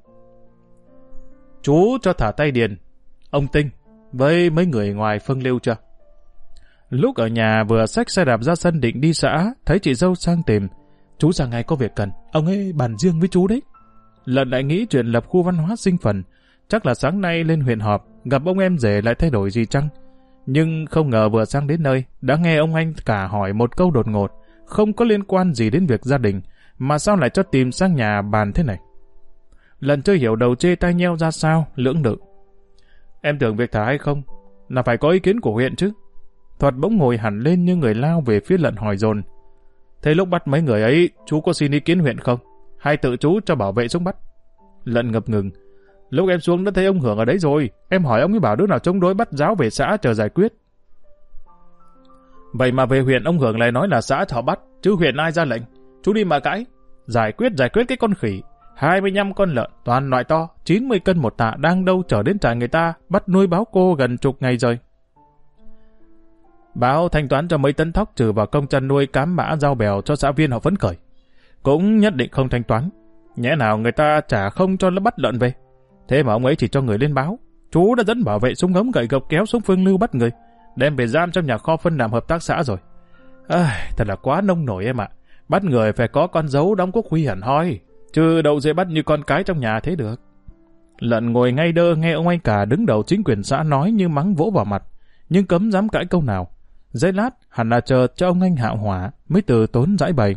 Chú cho thả tay Điền, ông Tinh, với mấy người ngoài phương lưu chưa? Lúc ở nhà vừa xách xe đạp ra sân định đi xã, thấy chị dâu sang tìm. Chú sang ngay có việc cần, ông ấy bàn riêng với chú đấy. Lận lại nghĩ chuyện lập khu văn hóa sinh phần, chắc là sáng nay lên huyện họp, gặp ông em rể lại thay đổi gì chăng? Nhưng không ngờ vừa sang đến nơi, đã nghe ông anh cả hỏi một câu đột ngột, không có liên quan gì đến việc gia đình, mà sao lại cho tìm sang nhà bàn thế này? Lận chưa hiểu đầu chê tai nheo ra sao, lưỡng lự. Em tưởng việc thả hay không, là phải có ý kiến của huyện chứ. Thuật bỗng ngồi hẳn lên như người lao về phía Lận hỏi dồn. Thế lúc bắt mấy người ấy, chú có xin ý kiến huyện không? Hay tự chú cho bảo vệ xuống bắt? Lận ngập ngừng. Lúc em xuống đã thấy ông Hưởng ở đấy rồi, em hỏi ông ấy bảo đứa nào chống đối bắt giáo về xã chờ giải quyết. Vậy mà về huyện ông Hưởng lại nói là xã họ bắt, chứ huyện ai ra lệnh? Chú đi mà cãi. Giải quyết cái con khỉ. 25 con lợn, toàn loại to, 90 cân một tạ đang đâu chở đến trại người ta, bắt nuôi báo cô gần chục ngày rồi. Báo thanh toán cho mấy tấn thóc trừ vào công chăn nuôi cám mã rau bèo cho xã viên họ phấn khởi. Cũng nhất định không thanh toán. Nhẽ nào người ta trả không cho nó bắt lợn về. Thế mà ông ấy chỉ cho người lên báo. Chú đã dẫn bảo vệ súng ống gậy gộc kéo xuống phương lưu bắt người. đem về giam trong nhà kho phân làm hợp tác xã rồi. Thật là quá nông nổi em ạ. Bắt người phải có con dấu đóng quốc huy hẳn hoi, chứ đâu dễ bắt như con cái trong nhà thế được. Lận ngồi ngay đơ nghe ông anh cả đứng đầu chính quyền xã nói như mắng vỗ vào mặt, nhưng cấm dám cãi câu nào. Giây lát hẳn là chờ cho ông anh hạ hỏa mới từ tốn giải bày.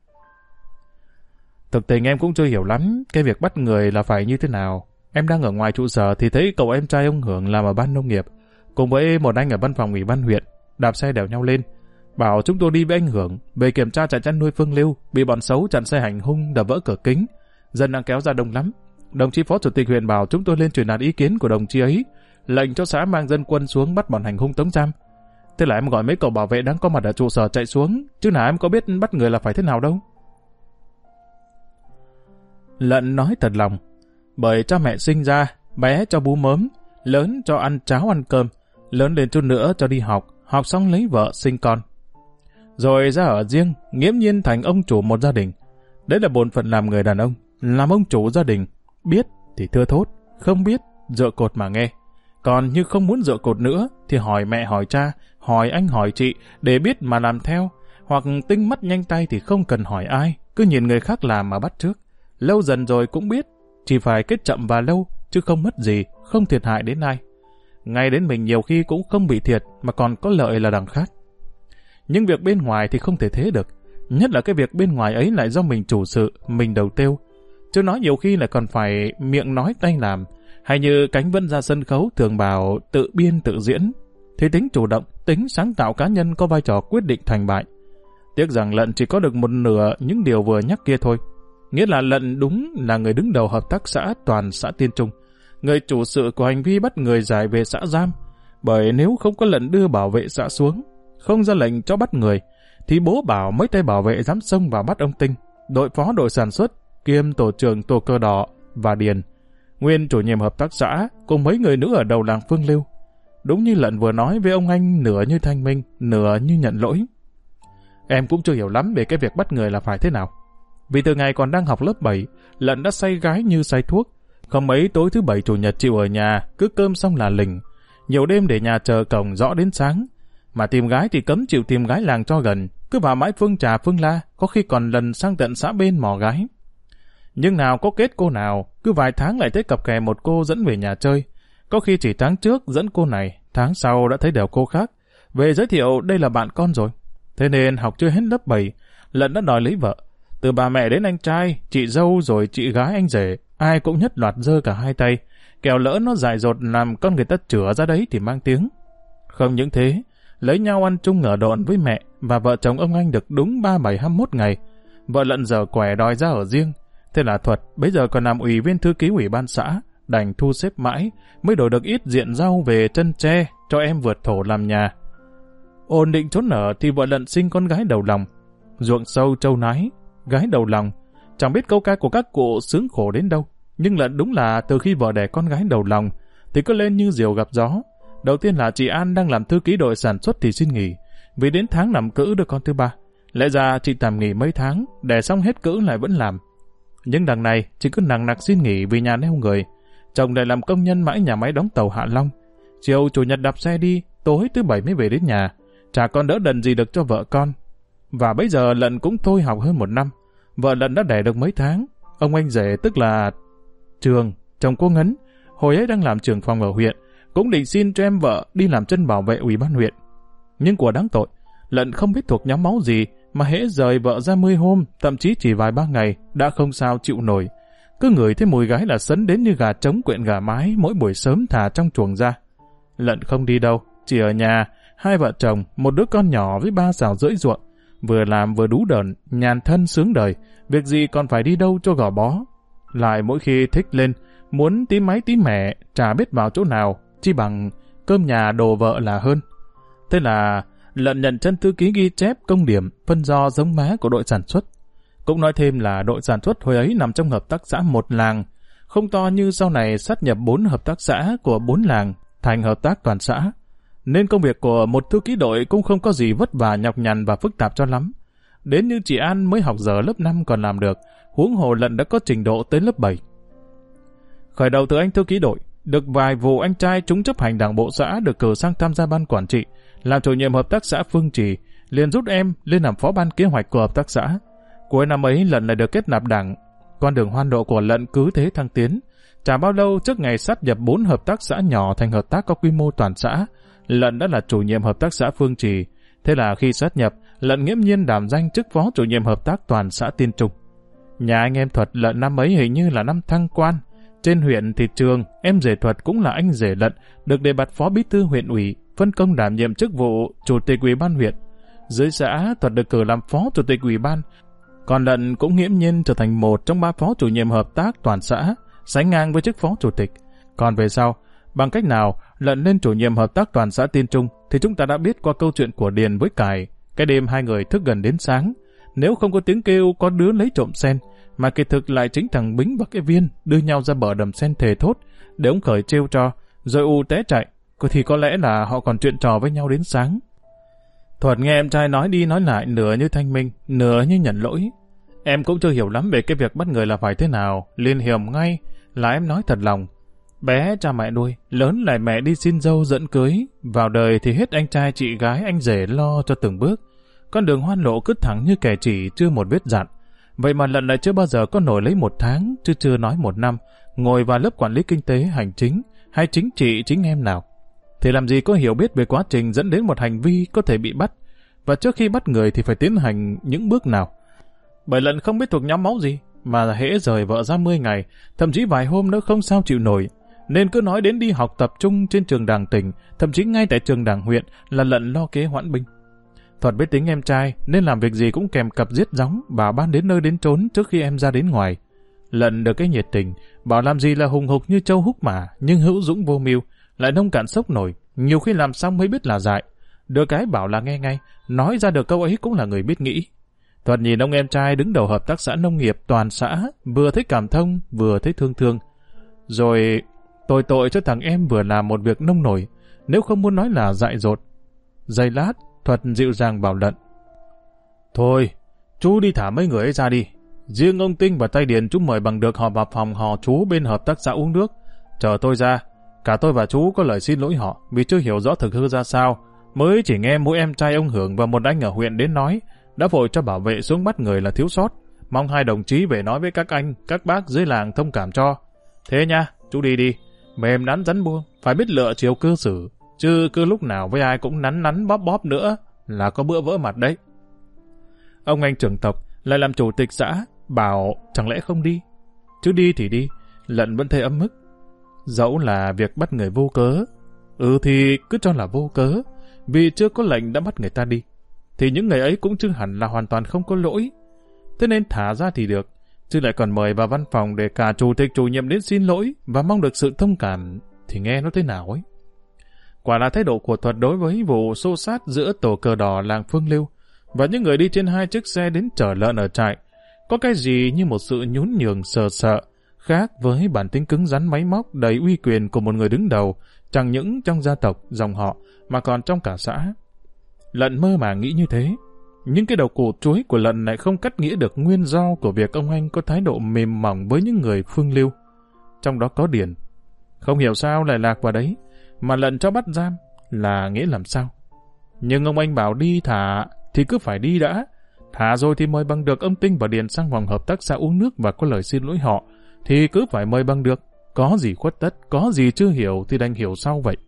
Thực tình em cũng chưa hiểu lắm cái việc bắt người là phải như thế nào. Em đang ở ngoài trụ sở thì thấy cậu em trai ông Hưởng làm ở ban nông nghiệp, cùng với một anh ở văn phòng ủy ban huyện, đạp xe đèo nhau lên, bảo chúng tôi đi với anh Hưởng về kiểm tra trại chăn nuôi Phương Lưu bị bọn xấu chặn xe hành hung đập vỡ cửa kính. Dân đang kéo ra đông lắm. Đồng chí phó chủ tịch huyện bảo chúng tôi lên truyền đạt ý kiến của đồng chí ấy, lệnh cho xã mang dân quân xuống bắt bọn hành hung tống giam. Thế là em gọi mấy cậu bảo vệ đang có mặt ở trụ sở chạy xuống, chứ nào em có biết bắt người là phải thế nào đâu. Lận nói thật lòng, bởi cha mẹ sinh ra, bé cho bú mớm, lớn cho ăn cháo ăn cơm, lớn lên chút nữa cho đi học, học xong lấy vợ sinh con. Rồi ra ở riêng, nghiễm nhiên thành ông chủ một gia đình. Đấy là bổn phận làm người đàn ông, làm ông chủ gia đình. Biết thì thưa thốt, không biết, dựa cột mà nghe. Còn như không muốn dựa cột nữa, thì hỏi mẹ hỏi cha, hỏi anh hỏi chị, để biết mà làm theo. Hoặc tinh mắt nhanh tay thì không cần hỏi ai, cứ nhìn người khác làm mà bắt chước. Lâu dần rồi cũng biết, chỉ phải kết chậm và lâu, chứ không mất gì, không thiệt hại đến ai. Ngay đến mình nhiều khi cũng không bị thiệt, mà còn có lợi là đằng khác. Nhưng việc bên ngoài thì không thể thế được, nhất là cái việc bên ngoài ấy lại do mình chủ sự, mình đầu tiêu. Chứ nói nhiều khi là còn phải miệng nói tay làm, hay như Cánh Vân ra sân khấu thường bảo tự biên tự diễn, thì tính chủ động, tính sáng tạo cá nhân có vai trò quyết định thành bại. Tiếc rằng Lận chỉ có được một nửa những điều vừa nhắc kia thôi. Nghĩa là Lận đúng là người đứng đầu hợp tác xã toàn xã Tiên Trung, người chủ sự của hành vi bắt người giải về xã giam. Bởi nếu không có Lận đưa bảo vệ xã xuống, không ra lệnh cho bắt người, thì bố bảo mấy tay bảo vệ dám xông vào bắt ông Tinh, đội phó đội sản xuất, kiêm tổ trưởng tổ cờ đỏ và Điền, nguyên chủ nhiệm hợp tác xã, cùng mấy người nữ ở đầu làng Phương Lưu. Đúng như Lận vừa nói với ông anh, nửa như thanh minh, nửa như nhận lỗi. Em cũng chưa hiểu lắm về cái việc bắt người là phải thế nào. Vì từ ngày còn đang học lớp 7, Lận đã say gái như say thuốc. Không mấy tối thứ Bảy Chủ nhật chịu ở nhà, cứ cơm xong là lình. Nhiều đêm để nhà chờ cổng rõ đến sáng. Mà tìm gái thì cấm chịu tìm gái làng cho gần, cứ vào mãi Phương Trà Phương La, có khi còn lần sang tận xã bên mò gái. Nhưng nào có kết cô nào, cứ vài tháng lại thấy cặp kè một cô dẫn về nhà chơi. Có khi chỉ tháng trước dẫn cô này, tháng sau đã thấy đều cô khác. Về giới thiệu đây là bạn con rồi. Thế nên học chưa hết lớp 7, Lận đã đòi lấy vợ. Từ bà mẹ đến anh trai, chị dâu rồi chị gái anh rể, ai cũng nhất loạt giơ cả hai tay. Kẻo lỡ nó dại dột làm con người ta chữa ra đấy thì mang tiếng. Không những thế, lấy nhau ăn chung ở độn với mẹ và vợ chồng ông anh được đúng 37-21 ngày. Vợ Lận giờ quẻ đòi ra ở riêng. Thế là Thuật bây giờ còn làm ủy viên thư ký ủy ban xã, đành thu xếp mãi mới đổi được ít diện rau về chân tre cho em vượt thổ làm nhà. Ổn định chốn ở thì vợ Lận sinh con gái đầu lòng. Ruộng sâu trâu nái, gái đầu lòng. Chẳng biết câu ca của các cụ sướng khổ đến đâu, nhưng Lận đúng là từ khi vợ đẻ con gái đầu lòng thì cứ lên như diều gặp gió. Đầu tiên là chị An đang làm thư ký đội sản xuất thì xin nghỉ, vì đến tháng nằm cữ được con thứ ba. Lẽ ra chị tạm nghỉ mấy tháng, đẻ xong hết cữ lại vẫn làm. Nhưng đằng này chị cứ nằng nặc xin nghỉ vì nhà neo người. Chồng lại làm công nhân mãi nhà máy đóng tàu Hạ Long. Chiều Chủ nhật đạp xe đi, tối thứ Bảy mới về đến nhà. Chả còn đỡ đần gì được cho vợ con. Và bây giờ Lận cũng thôi học hơn 1 năm. Vợ Lận đã đẻ được mấy tháng. Ông anh rể tức là Trường, chồng cô Ngấn, hồi ấy đang làm trưởng phòng ở huyện, cũng định xin cho em vợ đi làm chân bảo vệ ủy ban huyện. Nhưng của đáng tội, Lận không biết thuộc nhóm máu gì mà hễ rời vợ ra 10 hôm, thậm chí chỉ vài 3 ngày, đã không sao chịu nổi. Cứ ngửi thấy mùi gái là sấn đến như gà trống quyện gà mái mỗi buổi sớm thả trong chuồng ra. Lận không đi đâu, chỉ ở nhà, hai vợ chồng, một đứa con nhỏ với 3 xào rưỡi ruộng, vừa làm vừa đú đờn, nhàn thân sướng đời, việc gì còn phải đi đâu cho gò bó. Lại mỗi khi thích lên, muốn tí máy tí mẻ, chả biết vào chỗ nào, chi bằng cơm nhà đồ vợ là hơn. Thế là Lận nhận chân thư ký ghi chép công điểm, phân do giống má của đội sản xuất. Cũng nói thêm là đội sản xuất hồi ấy nằm trong hợp tác xã một làng, không to như sau này sát nhập 4 hợp tác xã của 4 làng thành hợp tác toàn xã. Nên công việc của một thư ký đội cũng không có gì vất vả nhọc nhằn và phức tạp cho lắm. Đến như chị An mới học giờ lớp 5 còn làm được, huống hồ Lận đã có trình độ tới lớp 7. Khởi đầu từ anh thư ký đội, được vài vụ anh trai trúng chấp hành đảng bộ xã được cử sang tham gia ban quản trị, làm chủ nhiệm hợp tác xã Phương Trì, liền rút em lên làm phó ban kế hoạch của hợp tác xã. Cuối năm ấy Lận lại được kết nạp đảng. Con đường hoan độ của Lận cứ thế thăng tiến. Chả bao lâu trước ngày sát nhập 4 hợp tác xã nhỏ thành hợp tác có quy mô toàn xã, Lận đã là chủ nhiệm hợp tác xã Phương Trì. Thế là khi sát nhập, Lận nghiễm nhiên đảm danh chức phó chủ nhiệm hợp tác toàn xã Tiên Trung. Nhà anh em Thuật Lận năm ấy hình như là năm thăng quan. Trên huyện thì Trường, em rể Thuật cũng là anh rể Lận, được đề bạt phó bí thư huyện ủy, phân công đảm nhiệm chức vụ chủ tịch ủy ban huyện. Dưới xã, Thuật được cử làm phó chủ tịch ủy ban, còn Lận cũng nghiễm nhiên trở thành một trong 3 phó chủ nhiệm hợp tác toàn xã, sánh ngang với chức phó chủ tịch. Còn về sau, bằng cách nào Lận lên chủ nhiệm hợp tác toàn xã Tiên Trung thì chúng ta đã biết qua câu chuyện của Điền với Cải. Cái đêm hai người thức gần đến sáng, nếu không có tiếng kêu có đứa lấy trộm sen, mà kỳ thực lại chính thằng Bính và cái Viên đưa nhau ra bờ đầm sen thề thốt để ông Khởi trêu cho, rồi u té chạy, thì có lẽ là họ còn chuyện trò với nhau đến sáng. Thuật nghe em trai nói đi nói lại, nửa như thanh minh, nửa như nhận lỗi. Em cũng chưa hiểu lắm về cái việc bắt người là phải thế nào, liền hiểu ngay là em nói thật lòng. Bé cha mẹ nuôi, lớn lại mẹ đi xin dâu dẫn cưới, vào đời thì hết anh trai chị gái anh rể lo cho từng bước. Con đường hoan lộ cứ thẳng như kẻ chỉ chưa một vết dặn. Vậy mà Lận lại chưa bao giờ có nổi lấy 1 tháng, chứ chưa nói 1 năm, ngồi vào lớp quản lý kinh tế hành chính hay chính trị chính em nào. Thì làm gì có hiểu biết về quá trình dẫn đến một hành vi có thể bị bắt, và trước khi bắt người thì phải tiến hành những bước nào. Bởi Lận không biết thuộc nhóm máu gì, mà hễ rời vợ ra 10 ngày, thậm chí vài hôm nữa không sao chịu nổi, nên cứ nói đến đi học tập trung trên trường đảng tỉnh, thậm chí ngay tại trường đảng huyện là Lận lo kế hoãn binh. Thuật biết tính em trai nên làm việc gì cũng kèm cặp giết gióng, bảo ban đến nơi đến trốn trước khi em ra đến ngoài. Lận được cái nhiệt tình, bảo làm gì là hùng hục như trâu húc mã, nhưng hữu dũng vô mưu, lại nông cạn sốc nổi, nhiều khi làm xong mới biết là dại. Được cái bảo là nghe ngay, nói ra được câu ấy cũng là người biết nghĩ. Thuật nhìn ông em trai đứng đầu hợp tác xã nông nghiệp toàn xã, vừa thấy cảm thông, vừa thấy thương thương. Rồi tội cho thằng em vừa làm một việc nông nổi, nếu không muốn nói là dại dột. Giây lát, Thuật dịu dàng bảo Lận: Thôi, chú đi thả mấy người ấy ra đi. Riêng ông Tinh và Tay Điền chú mời bằng được họp vào phòng họ chú bên hợp tác xã uống nước. Chờ tôi ra, cả tôi và chú có lời xin lỗi họ vì chưa hiểu rõ thực hư ra sao. Mới chỉ nghe mỗi em trai ông Hưởng và một anh ở huyện đến nói, đã vội cho bảo vệ xuống bắt người là thiếu sót. Mong hai đồng chí về nói với các anh, các bác dưới làng thông cảm cho. Thế nha, chú đi đi. Mềm nắn rắn buông, phải biết lựa chiều cư xử. Chứ cứ lúc nào với ai cũng nắn bóp bóp nữa là có bữa vỡ mặt đấy. Ông anh trưởng tộc lại làm chủ tịch xã, bảo chẳng lẽ không đi. Chứ đi thì đi, Lận vẫn thấy ấm ức. Dẫu là việc bắt người vô cớ, thì cứ cho là vô cớ, vì chưa có lệnh đã bắt người ta đi, thì những người ấy cũng chưa hẳn là hoàn toàn không có lỗi. Thế nên thả ra thì được, chứ lại còn mời vào văn phòng để cả chủ tịch chủ nhiệm đến xin lỗi và mong được sự thông cảm, thì nghe nó thế nào ấy. Quả là thái độ của Thuật đối với vụ xô xát giữa tổ cờ đỏ làng Phương Lưu và những người đi trên 2 chiếc xe đến chở Lợn ở trại, có cái gì như một sự nhún nhường sợ sợ, khác với bản tính cứng rắn máy móc đầy uy quyền của một người đứng đầu, chẳng những trong gia tộc, dòng họ, mà còn trong cả xã. Lận mơ mà nghĩ như thế, nhưng cái đầu củ chuối của Lận lại không cắt nghĩa được nguyên do của việc ông anh có thái độ mềm mỏng với những người Phương Lưu, trong đó có Điền. Không hiểu sao lại lạc vào đấy, mà Lận cho bắt giam là nghĩa làm sao. Nhưng ông anh bảo đi thả thì cứ phải đi đã. Thả rồi thì mời bằng được ông Tinh và Điền sang phòng hợp tác xã uống nước và có lời xin lỗi họ, thì cứ phải mời bằng được. Có gì khuất tất, có gì chưa hiểu thì đành hiểu sau vậy.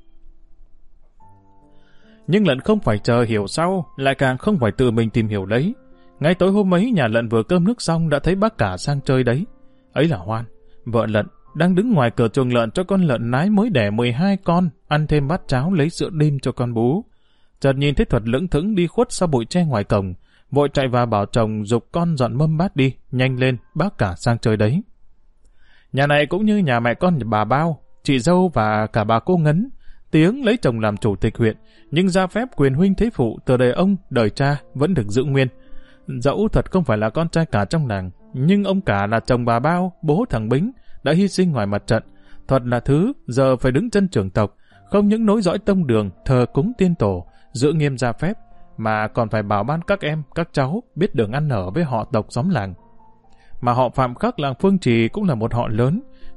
Nhưng Lận không phải chờ hiểu sau, lại càng không phải tự mình tìm hiểu lấy. Ngay tối hôm ấy nhà Lận vừa cơm nước xong đã thấy bác cả sang chơi đấy. Ấy là Hoan, vợ Lận, đang đứng ngoài cửa chuồng lợn cho con lợn nái mới đẻ 12 con, ăn thêm bát cháo lấy sữa đêm cho con bú. Chợt nhìn thấy Thuật lững thững đi khuất sau bụi tre ngoài cổng, vội chạy vào bảo chồng giục con dọn mâm bát đi, nhanh lên, bác cả sang chơi đấy. Nhà này cũng như nhà mẹ con bà Bao, chị dâu và cả bà cô Ngấn, tiếng lấy chồng làm chủ tịch huyện, nhưng ra phép quyền huynh thế phụ từ đời ông, đời cha vẫn được giữ nguyên. Dẫu Thuật không phải là con trai cả trong làng, nhưng ông cả là chồng bà Bao, bố thằng Bính, đã hy sinh ngoài mặt trận. Thuật là thứ giờ phải đứng chân trưởng tộc, không những nối dõi tông đường, thờ cúng tiên tổ, giữ nghiêm gia phép, mà còn phải bảo ban các em, các cháu biết đường ăn ở với họ tộc xóm làng. Mà họ Phạm Khắc làng Phương Trì cũng là một họ lớn,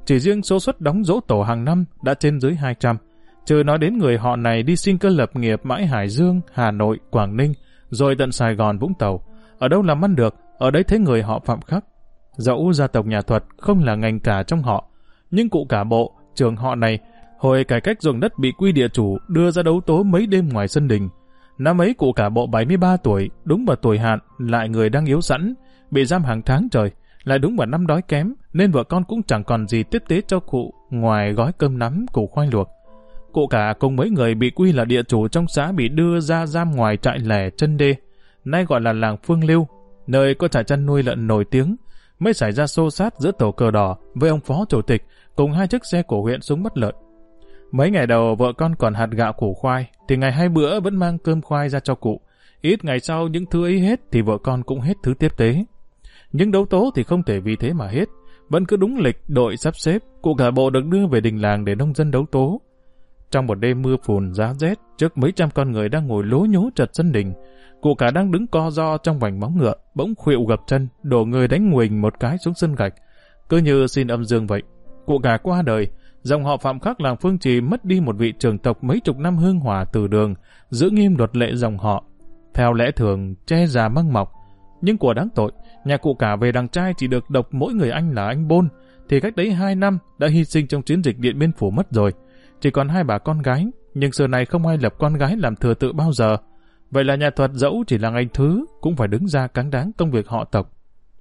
chỉ riêng số suất đóng giỗ tổ hàng năm đã trên dưới 200. Trừ nói đến người họ này đi sinh cơ lập nghiệp mãi Hải Dương, Hà Nội, Quảng Ninh, rồi tận Sài Gòn, Vũng Tàu. Ở đâu làm ăn được, ở đấy thấy người họ Phạm khắc. Dẫu gia tộc nhà Thuật không là ngành cả trong họ, nhưng cụ cả bộ, trường họ này, hồi cải cách ruộng đất bị quy địa chủ đưa ra đấu tố mấy đêm ngoài sân đình. Năm ấy cụ cả bộ 73 tuổi, đúng vào tuổi hạn, lại người đang yếu sẵn, bị giam hàng tháng trời, lại đúng vào năm đói kém, nên vợ con cũng chẳng còn gì tiếp tế cho cụ ngoài gói cơm nắm, củ khoai luộc. Cụ cả cùng mấy người bị quy là địa chủ trong xã bị đưa ra giam ngoài trại lẻ chân đê, nay gọi là làng Phương Lưu, nơi có trại chăn nuôi lợn nổi tiếng, mới xảy ra xô xát giữa tổ cờ đỏ với ông phó chủ tịch cùng 2 chiếc xe của huyện xuống bắt lợn. Mấy ngày đầu vợ con còn hạt gạo củ khoai, thì ngày 2 bữa vẫn mang cơm khoai ra cho cụ. Ít ngày sau những thứ ấy hết thì vợ con cũng hết thứ tiếp tế. Nhưng đấu tố thì không thể vì thế mà hết, vẫn cứ đúng lịch đội sắp xếp, cụ cả bộ được đưa về đình làng để nông dân đấu tố. Trong một đêm mưa phùn giá rét, trước mấy trăm con người đang ngồi lố nhố trật sân đình, cụ cả đang đứng co ro trong vành móng ngựa, bỗng khuỵu gập chân, đổ người đánh nguỳnh một cái xuống sân gạch, cứ như xin âm dương vậy. Cụ cả qua đời, dòng họ Phạm khắc làng Phương Trì mất đi một vị trưởng tộc mấy chục năm hương hỏa từ đường, giữ nghiêm luật lệ dòng họ. Theo lẽ thường, che già măng mọc, nhưng của đáng tội, nhà cụ cả về đằng trai chỉ được độc mỗi người anh là anh Bôn, thì cách đấy 2 năm đã hy sinh trong chiến dịch Điện Biên Phủ mất rồi. Chỉ còn 2 bà con gái, nhưng xưa này không ai lập con gái làm thừa tự bao giờ. Vậy là nhà Thuật dẫu chỉ là anh thứ, cũng phải đứng ra cáng đáng công việc họ tộc.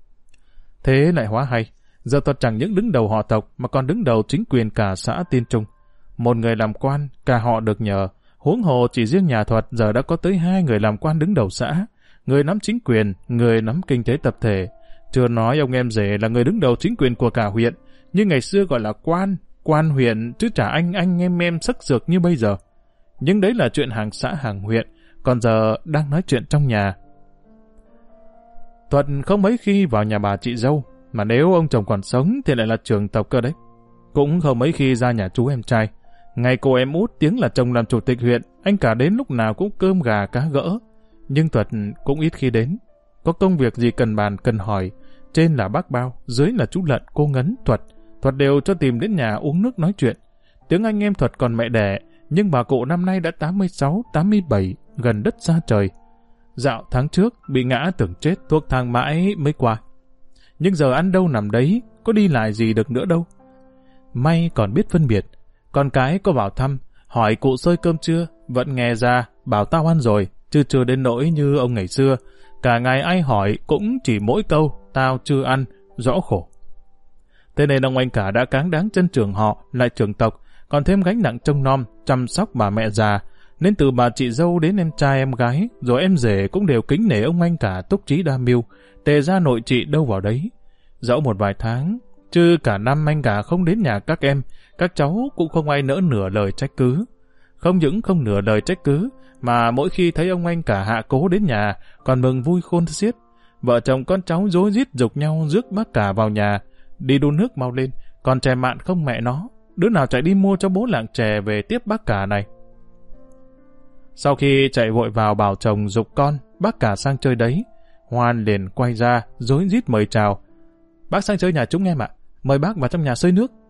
Thế lại hóa hay, giờ Thuật chẳng những đứng đầu họ tộc mà còn đứng đầu chính quyền cả xã Tiên Trung. Một người làm quan, cả họ được nhờ, huống hồ chỉ riêng nhà Thuật giờ đã có tới 2 người làm quan đứng đầu xã, người nắm chính quyền, người nắm kinh tế tập thể. Chưa nói ông em rể là người đứng đầu chính quyền của cả huyện, nhưng ngày xưa gọi là quan huyện, chứ chả anh em sắc sược như bây giờ. Nhưng đấy là chuyện hàng xã hàng huyện, còn giờ đang nói chuyện trong nhà. Thuật không mấy khi vào nhà bà chị dâu, mà nếu ông chồng còn sống thì lại là trưởng tộc cơ đấy. Cũng không mấy khi ra nhà chú em trai. Ngày cô em út tiếng là chồng làm chủ tịch huyện, anh cả đến lúc nào cũng cơm gà cá gỡ. Nhưng Thuật cũng ít khi đến. Có công việc gì cần bàn cần hỏi, trên là bác Bao, dưới là chú Lận, cô Ngấn, Thuật đều cho tìm đến nhà uống nước nói chuyện. Tiếng anh em Thuật còn mẹ đẻ, nhưng bà cụ năm nay đã 86, 87, gần đất xa trời. Dạo tháng trước bị ngã tưởng chết, thuốc thang mãi mới qua. Nhưng giờ ăn đâu nằm đấy, có đi lại gì được nữa đâu. May còn biết phân biệt. Con cái có vào thăm, hỏi cụ xơi cơm chưa, vẫn nghe ra, bảo tao ăn rồi, chứ chưa đến nỗi như ông ngày xưa. Cả ngày ai hỏi cũng chỉ mỗi câu, tao chưa ăn, rõ khổ. Thế nên ông anh cả đã cáng đáng chân trưởng họ, lại trưởng tộc, còn thêm gánh nặng trông nom, chăm sóc bà mẹ già, nên từ bà chị dâu đến em trai em gái, rồi em rể cũng đều kính nể ông anh cả túc trí đa mưu, tề ra nội trị đâu vào đấy. Dẫu một vài tháng, chứ cả năm anh cả không đến nhà các em, các cháu cũng không ai nỡ nửa lời trách cứ. Không những không nửa lời trách cứ, mà mỗi khi thấy ông anh cả hạ cố đến nhà, còn mừng vui khôn xiết. Vợ chồng con cháu rối rít giục nhau rước bác cả vào nhà, đi đun nước mau lên, còn chè mạn không mẹ nó, đứa nào chạy đi mua cho bố lạng chè về tiếp bác cả này. Sau khi chạy vội vào bảo chồng giục con, bác cả sang chơi đấy, Hoan liền quay ra, rối rít mời chào. Bác sang chơi nhà chúng em ạ, mời bác vào trong nhà xơi nước.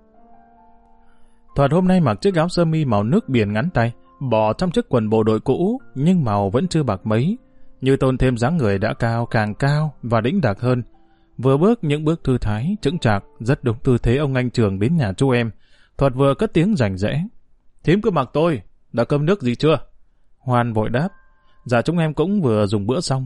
Thuật hôm nay mặc chiếc áo sơ mi màu nước biển ngắn tay, bỏ trong chiếc quần bộ đội cũ, nhưng màu vẫn chưa bạc mấy, như tôn thêm dáng người đã cao càng cao và đĩnh đạc hơn. Vừa bước những bước thư thái, chững chạc, rất đúng tư thế ông anh trường đến nhà chú em. Thuật vừa cất tiếng rành rẽ. Thím cứ mặc tôi, đã cơm nước gì chưa? Hoan vội đáp. Dạ chúng em cũng vừa dùng bữa xong.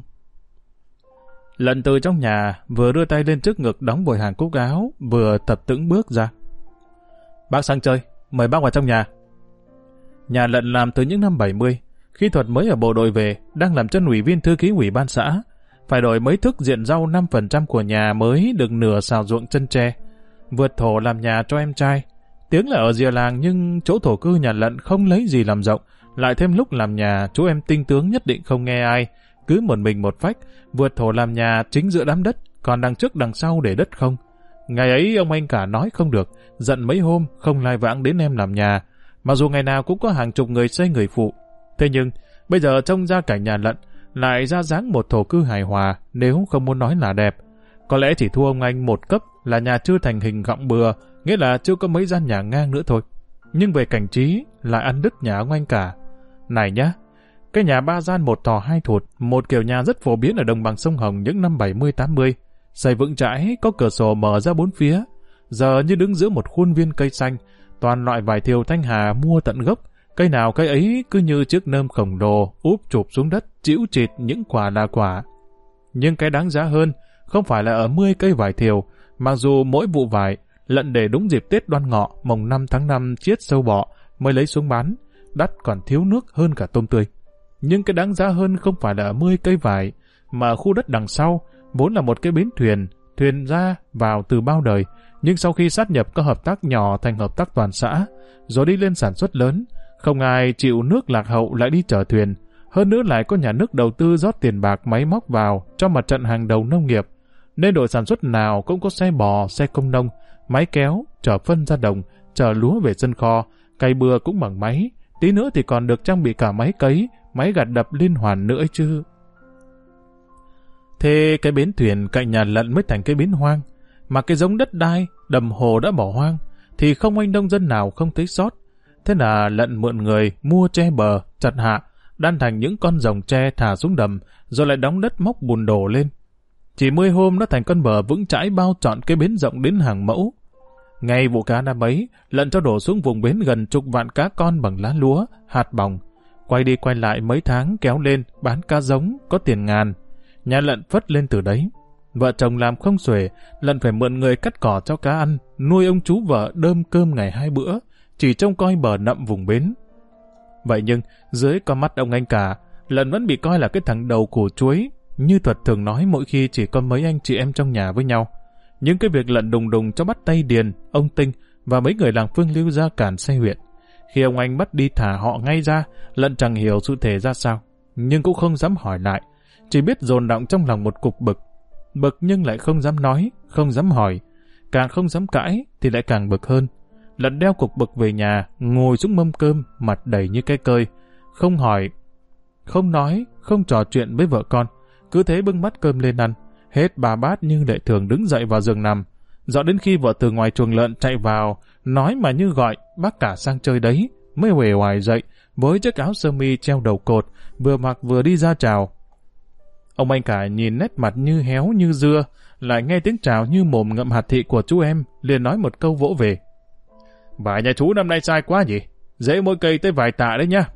Lận từ trong nhà, vừa đưa tay lên trước ngực đóng vội hàng cúc áo, vừa tập tĩnh bước ra. Bác sang chơi, mời bác vào trong nhà. Nhà Lận làm từ những năm 70, khi Thuật mới ở bộ đội về, đang làm chân ủy viên thư ký ủy ban xã. Phải đổi mấy thước diện rau 5% của nhà mới được nửa xào ruộng chân tre. Vượt thổ làm nhà cho em trai. Tiếng là ở rìa làng nhưng chỗ thổ cư nhà Lận không lấy gì làm rộng. Lại thêm lúc làm nhà, chú em tinh tướng nhất định không nghe ai. Cứ một mình một phách, vượt thổ làm nhà chính giữa đám đất, còn đằng trước đằng sau để đất không. Ngày ấy ông anh cả nói không được, giận mấy hôm không lai vãng đến em làm nhà. Mặc dù ngày nào cũng có hàng chục người xây người phụ. Thế nhưng, bây giờ trông ra cảnh nhà Lận, lại ra dáng một thổ cư hài hòa, nếu không muốn nói là đẹp. Có lẽ chỉ thua ông anh một cấp là nhà chưa thành hình gọng bừa, nghĩa là chưa có mấy gian nhà ngang nữa thôi. Nhưng về cảnh trí lại ăn đứt nhà ông anh cả. Này nhá, cái nhà 3 gian 1 tòa 2 thụt, một kiểu nhà rất phổ biến ở đồng bằng sông Hồng những năm 70-80, xây vững chãi, có cửa sổ mở ra 4 phía, giờ như đứng giữa một khuôn viên cây xanh, toàn loại vải thiều Thanh Hà mua tận gốc, cây nào cây ấy cứ như chiếc nơm khổng lồ úp chụp xuống đất, chĩu chịt những quả là quả. Nhưng cái đáng giá hơn không phải là ở 10 cây vải thiều, mặc dù mỗi vụ vải Lận để đúng dịp Tết Đoan Ngọ mồng 5 tháng 5 chiết sâu bọ mới lấy xuống bán, đắt còn thiếu nước hơn cả tôm tươi. Nhưng cái đáng giá hơn không phải là 10 cây vải, mà ở khu đất đằng sau vốn là một cái bến thuyền, thuyền ra vào từ bao đời, nhưng sau khi sát nhập các hợp tác nhỏ thành hợp tác toàn xã, rồi đi lên sản xuất lớn, không ai chịu nước lạc hậu lại đi chở thuyền, hơn nữa lại có nhà nước đầu tư rót tiền bạc máy móc vào cho mặt trận hàng đầu nông nghiệp, nên đội sản xuất nào cũng có xe bò, xe công nông, máy kéo, chở phân ra đồng, chở lúa về sân kho, cày bừa cũng bằng máy, tí nữa thì còn được trang bị cả máy cấy, máy gặt đập liên hoàn nữa chứ. Thế cái bến thuyền cạnh nhà Lận mới thành cái bến hoang, mà cái giống đất đai, đầm hồ đã bỏ hoang, thì không anh nông dân nào không thấy sót. Thế là Lận mượn người mua tre bờ, chặt hạ, đan thành những con rồng tre thả xuống đầm, rồi lại đóng đất móc bùn đổ lên. Chỉ 10 hôm nó thành con bờ vững chãi bao trọn cái bến rộng đến hàng mẫu. Ngay vụ cá năm ấy, Lận cho đổ xuống vùng bến gần chục vạn cá con bằng lá lúa, hạt bòng. Quay đi quay lại mấy tháng kéo lên, bán cá giống, có tiền ngàn. Nhà Lận phất lên từ đấy. Vợ chồng làm không xuể, Lận phải mượn người cắt cỏ cho cá ăn, nuôi ông chú vợ đơm cơm ngày 2 bữa, chỉ trông coi bờ nậm vùng bến. Vậy nhưng, dưới con mắt ông anh cả, Lận vẫn bị coi là cái thằng đầu củ chuối, như Thuật thường nói mỗi khi chỉ có mấy anh chị em trong nhà với nhau. Nhưng cái việc Lận đùng đùng cho bắt tay Điền, ông Tinh và mấy người làng Phương Lưu ra cản xe huyện. Khi ông anh bắt đi thả họ ngay ra, Lận chẳng hiểu sự thể ra sao, nhưng cũng không dám hỏi lại, chỉ biết dồn đọng trong lòng một cục bực. Bực nhưng lại không dám nói, không dám hỏi, càng không dám cãi thì lại càng bực hơn. Lận đeo cục bực về nhà, ngồi xuống mâm cơm, mặt đầy như cái cơi, không hỏi, không nói, không trò chuyện với vợ con, cứ thế bưng bát cơm lên ăn. Hết 3 bát nhưng lệ thường đứng dậy vào giường nằm. Dọ đến khi vợ từ ngoài chuồng lợn chạy vào, nói mà như gọi bác cả sang chơi đấy, mới uể oải dậy, với chiếc áo sơ mi treo đầu cột, vừa mặc vừa đi ra chào. Ông anh cả nhìn nét mặt như héo như dưa, lại nghe tiếng chào như mồm ngậm hạt thị của chú em, liền nói một câu vỗ về. Vải nhà chú năm nay sai quá nhỉ, dễ mỗi cây tới vài tạ đấy nhá.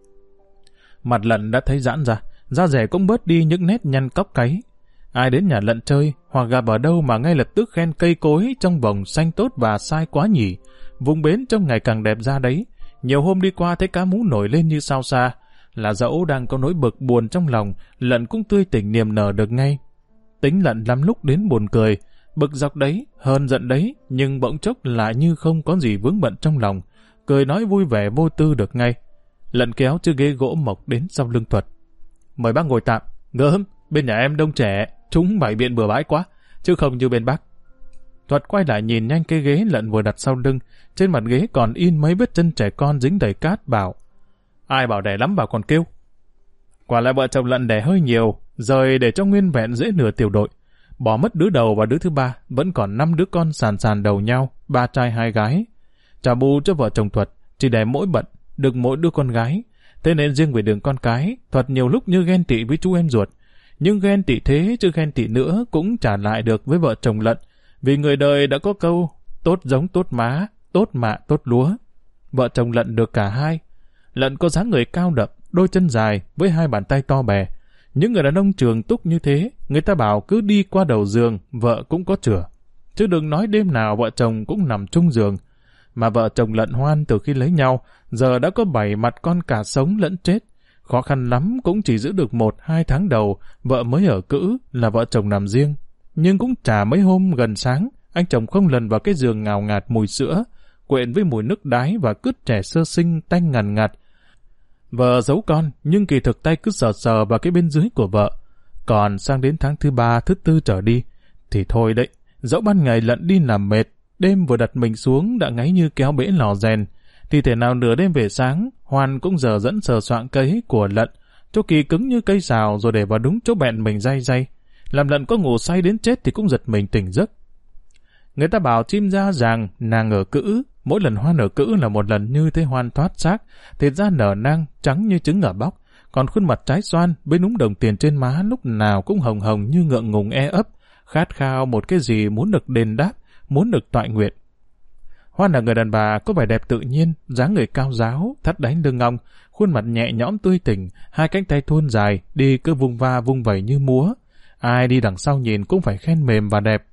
Mặt Lận đã thấy giãn ra, da rẻ cũng bớt đi những nét nhăn cóc cáy. Ai đến nhà Lận chơi hoặc gặp ở đâu mà ngay lập tức khen cây cối trong vòng xanh tốt và sai quá nhỉ. Vùng bến trông ngày càng đẹp ra đấy. Nhiều hôm đi qua thấy cá mú nổi lên như sao xa. Là dẫu đang có nỗi bực buồn trong lòng, Lận cũng tươi tỉnh niềm nở được ngay. Tính Lận lắm lúc đến buồn cười, bực dọc đấy, hờn giận đấy, nhưng bỗng chốc lại như không có gì vướng bận trong lòng, cười nói vui vẻ vô tư được ngay. Lận kéo chiếc ghế gỗ mộc đến sau lưng Thuật. Mời bác ngồi tạm. Gớm, bên nhà em đông trẻ, chúng bày biện bừa bãi quá, chứ không như bên bác. Thuật quay lại nhìn nhanh cái ghế Lận vừa đặt sau lưng, trên mặt ghế còn in mấy vết chân trẻ con dính đầy cát, bảo: Ai bảo đẻ lắm bảo còn kêu. Quả là vợ chồng Lận đẻ hơi nhiều, rời để cho nguyên vẹn dễ nửa tiểu đội. Bỏ mất đứa đầu và đứa thứ ba, vẫn còn 5 đứa con sàn sàn đầu nhau, 3 trai 2 gái. Trả bù cho vợ chồng Thuật, chỉ đẻ mỗi bận, được mỗi đứa con gái. Thế nên riêng về đường con cái, Thuật nhiều lúc như ghen tị với chú em ruột. Nhưng ghen tị thế chứ ghen tị nữa cũng trả lại được với vợ chồng Lận, vì người đời đã có câu tốt giống tốt má, tốt mạ tốt lúa. Vợ chồng Lận được cả hai. Lận có dáng người cao đậm, đôi chân dài với 2 bàn tay to bè. Những người đàn ông trường túc như thế, người ta bảo cứ đi qua đầu giường vợ cũng có chửa, chứ đừng nói đêm nào vợ chồng cũng nằm chung giường. Mà vợ chồng Lận Hoan từ khi lấy nhau giờ đã có 7 mặt con cả sống lẫn chết. Khó khăn lắm cũng chỉ giữ được 1-2 tháng đầu, vợ mới ở cữ là vợ chồng nằm riêng. Nhưng cũng chả mấy hôm gần sáng, anh chồng không lần vào cái giường ngào ngạt mùi sữa, quện với mùi nước đái và cứt trẻ sơ sinh tanh ngằn ngạt. Vợ giấu con, nhưng kỳ thực tay cứ sờ sờ vào cái bên dưới của vợ. Còn sang đến tháng thứ 3, thứ 4 trở đi, thì thôi đấy, dẫu ban ngày Lận đi làm mệt, đêm vừa đặt mình xuống đã ngáy như kéo bể lò rèn, thì thể nào nửa đêm về sáng, Hoan cũng giờ dẫn sờ soạng cây của Lận, chỗ kỳ cứng như cây sào rồi để vào đúng chỗ bẹn mình day day. Làm Lận có ngủ say đến chết thì cũng giật mình tỉnh giấc. Người ta bảo chim ra ràng, nàng ở cữ, mỗi lần hoa nở cữ là một lần như thế hoan thoát xác, thịt da nở nang, trắng như trứng ở bóc, còn khuôn mặt trái xoan với núm đồng tiền trên má lúc nào cũng hồng hồng như ngượng ngùng e ấp, khát khao một cái gì muốn được đền đáp, muốn được toại nguyện. Hoan là người đàn bà có vẻ đẹp tự nhiên, dáng người cao ráo, thắt đánh lưng ngong, khuôn mặt nhẹ nhõm tươi tỉnh, hai cánh tay thon dài, đi cứ vung va vung vẩy như múa. Ai đi đằng sau nhìn cũng phải khen mềm và đẹp.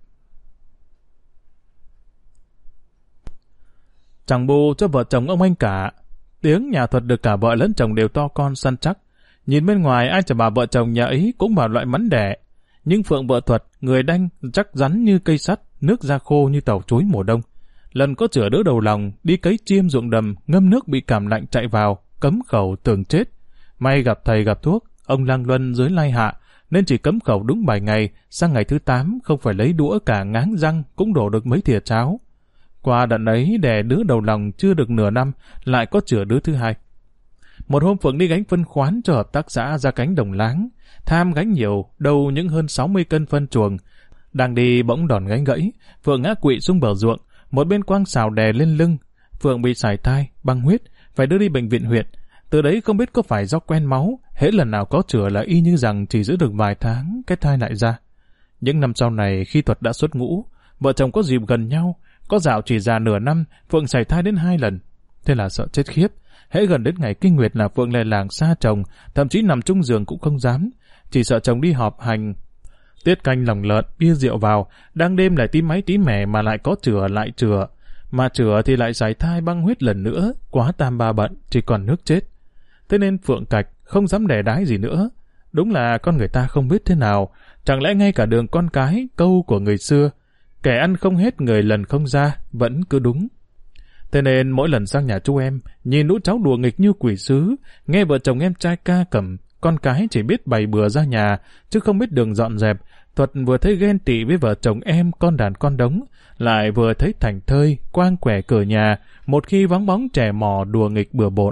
Chẳng bù cho vợ chồng ông anh cả. Tiếng nhà Thuật được cả vợ lẫn chồng đều to con săn chắc. Nhìn bên ngoài ai chẳng bảo vợ chồng nhà ấy cũng bảo loại mắn đẻ. Nhưng Phượng vợ Thuật, người đanh, chắc rắn như cây sắt, nước da khô như tàu chuối mùa đông. Lần có chửa đỡ đầu lòng, đi cấy chiêm ruộng đầm, ngâm nước bị cảm lạnh chạy vào, cấm khẩu tưởng chết. May gặp thầy gặp thuốc, ông lang luân dưới lai hạ, nên chỉ cấm khẩu đúng 7 ngày, sang ngày thứ 8 không phải lấy đũa cả ngáng răng cũng đổ được mấy thìa cháo. Qua đợt ấy đẻ đứa đầu lòng chưa được nửa năm, lại có chửa đứa thứ hai. Một hôm Phượng đi gánh phân khoán cho hợp tác xã ra cánh đồng láng, tham gánh nhiều, đâu những hơn 60 cân phân chuồng. Đang đi bỗng đòn gánh gãy, Phượng ngã quỵ xuống bờ ruộng, một bên quang xào đè lên lưng. Phượng bị sải thai, băng huyết, phải đưa đi bệnh viện huyện. Từ đấy không biết có phải do quen máu, hễ lần nào có chữa là y như rằng chỉ giữ được vài tháng, cái thai lại ra. Những năm sau này khi Thuật đã xuất ngũ, vợ chồng có dịp gần nhau, có dạo chỉ già nửa năm, Phượng sảy thai đến 2 lần. Thế là sợ chết khiếp, hễ gần đến ngày kinh nguyệt là Phượng lại làng xa chồng, thậm chí nằm chung giường cũng không dám, chỉ sợ chồng đi họp hành. Tiết canh lòng lợn, bia rượu vào, đang đêm lại tí máy tí mẻ mà lại có chữa lại chữa. Mà chữa thì lại sảy thai băng huyết lần nữa, quá tam ba bận, chỉ còn nước chết. Thế nên Phượng cạch, không dám đẻ đái gì nữa. Đúng là con người ta không biết thế nào, chẳng lẽ ngay cả đường con cái, câu của người xưa, kẻ ăn không hết người lần không ra, vẫn cứ đúng. Thế nên mỗi lần sang nhà chú em, nhìn lũ cháu đùa nghịch như quỷ sứ, nghe vợ chồng em trai ca cầm, con cái chỉ biết bày bừa ra nhà, chứ không biết đường dọn dẹp. Thuật vừa thấy ghen tị với vợ chồng em con đàn con đống, lại vừa thấy thành thơi, quang quẻ cửa nhà, một khi vắng bóng trẻ mò đùa nghịch bừa bộn.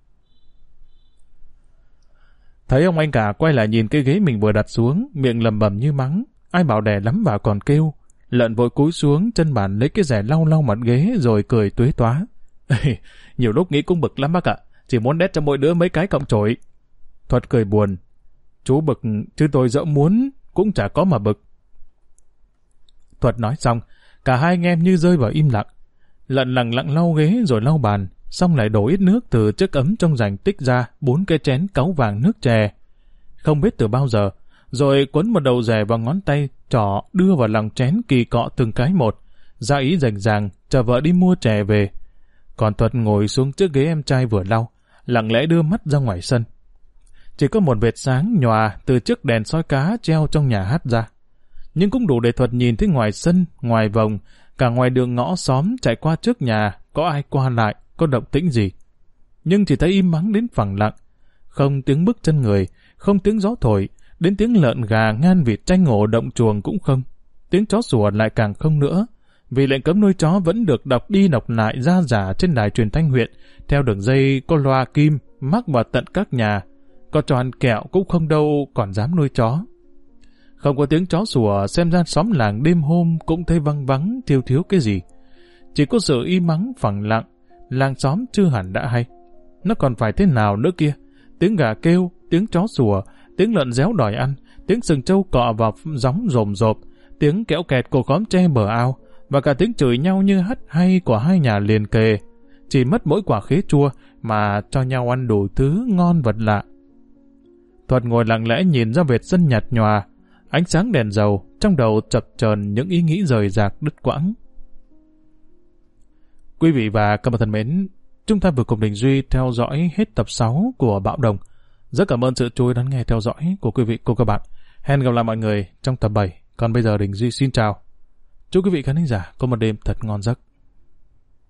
Thấy ông anh cả quay lại nhìn cái ghế mình vừa đặt xuống, miệng lầm bầm như mắng, ai bảo đè lắm vào còn kêu. Lợn vội cúi xuống, chân bàn lấy cái rẻ lau lau mặt ghế rồi cười tuế toá. Nhiều lúc nghĩ cũng bực lắm bác ạ, chỉ muốn đét cho mỗi đứa mấy cái cọng chổi. Thuật cười buồn. Chú bực, chứ tôi dẫu muốn, cũng chả có mà bực. Thuật nói xong, cả hai anh em như rơi vào im lặng. Lợn lặng lặng lau ghế rồi lau bàn, xong lại đổ ít nước từ chiếc ấm trong rành tích ra 4 cái chén cáu vàng nước chè. Không biết từ bao giờ, rồi quấn một đầu rẻ vào ngón tay trỏ đưa vào lòng chén kỳ cọ từng cái một, ra ý rành ràng chờ vợ đi mua chè về. Còn Thuật ngồi xuống chiếc ghế em trai vừa lau, lặng lẽ đưa mắt ra ngoài sân. Chỉ có một vệt sáng nhòa từ chiếc đèn soi cá treo trong nhà hát ra, nhưng cũng đủ để Thuật nhìn thấy ngoài sân, ngoài vòng, cả ngoài đường ngõ xóm chạy qua trước nhà có ai qua lại, có động tĩnh gì. Nhưng chỉ thấy im mắng đến phẳng lặng, không tiếng bước chân người, không tiếng gió thổi, đến tiếng lợn gà ngan vịt tranh ổ động chuồng cũng không, tiếng chó sủa lại càng không nữa, vì lệnh cấm nuôi chó vẫn được đọc đi đọc lại ra giả trên đài truyền thanh huyện, theo đường dây có loa kim mắc vào tận các nhà, có cho ăn kẹo cũng không đâu còn dám nuôi chó. Không có tiếng chó sủa, xem ra xóm làng đêm hôm cũng thấy vắng vắng thiếu thiếu cái gì, chỉ có sự im mắng phẳng lặng. Làng xóm chưa hẳn đã hay, nó còn phải thế nào nữa kia? Tiếng gà kêu, tiếng chó sủa, tiếng lợn réo đòi ăn, tiếng sừng trâu cọ vào gióng rồm rộp, tiếng kéo kẹt của khóm tre bờ ao, và cả tiếng chửi nhau như hắt hay của hai nhà liền kề. Chỉ mất mỗi quả khế chua mà cho nhau ăn đủ thứ ngon vật lạ. Thuật ngồi lặng lẽ nhìn ra vệt sân nhạt nhòa, ánh sáng đèn dầu, trong đầu chập chờn những ý nghĩ rời rạc đứt quãng. Quý vị và các bạn thân mến, chúng ta vừa cùng Đình Duy theo dõi hết tập 6 của Bạo Đồng. Rất cảm ơn sự chú ý lắng nghe theo dõi của quý vị cùng các bạn. Hẹn gặp lại mọi người trong tập 7. Còn bây giờ Đình Duy xin chào. Chúc quý vị khán thính giả có một đêm thật ngon giấc.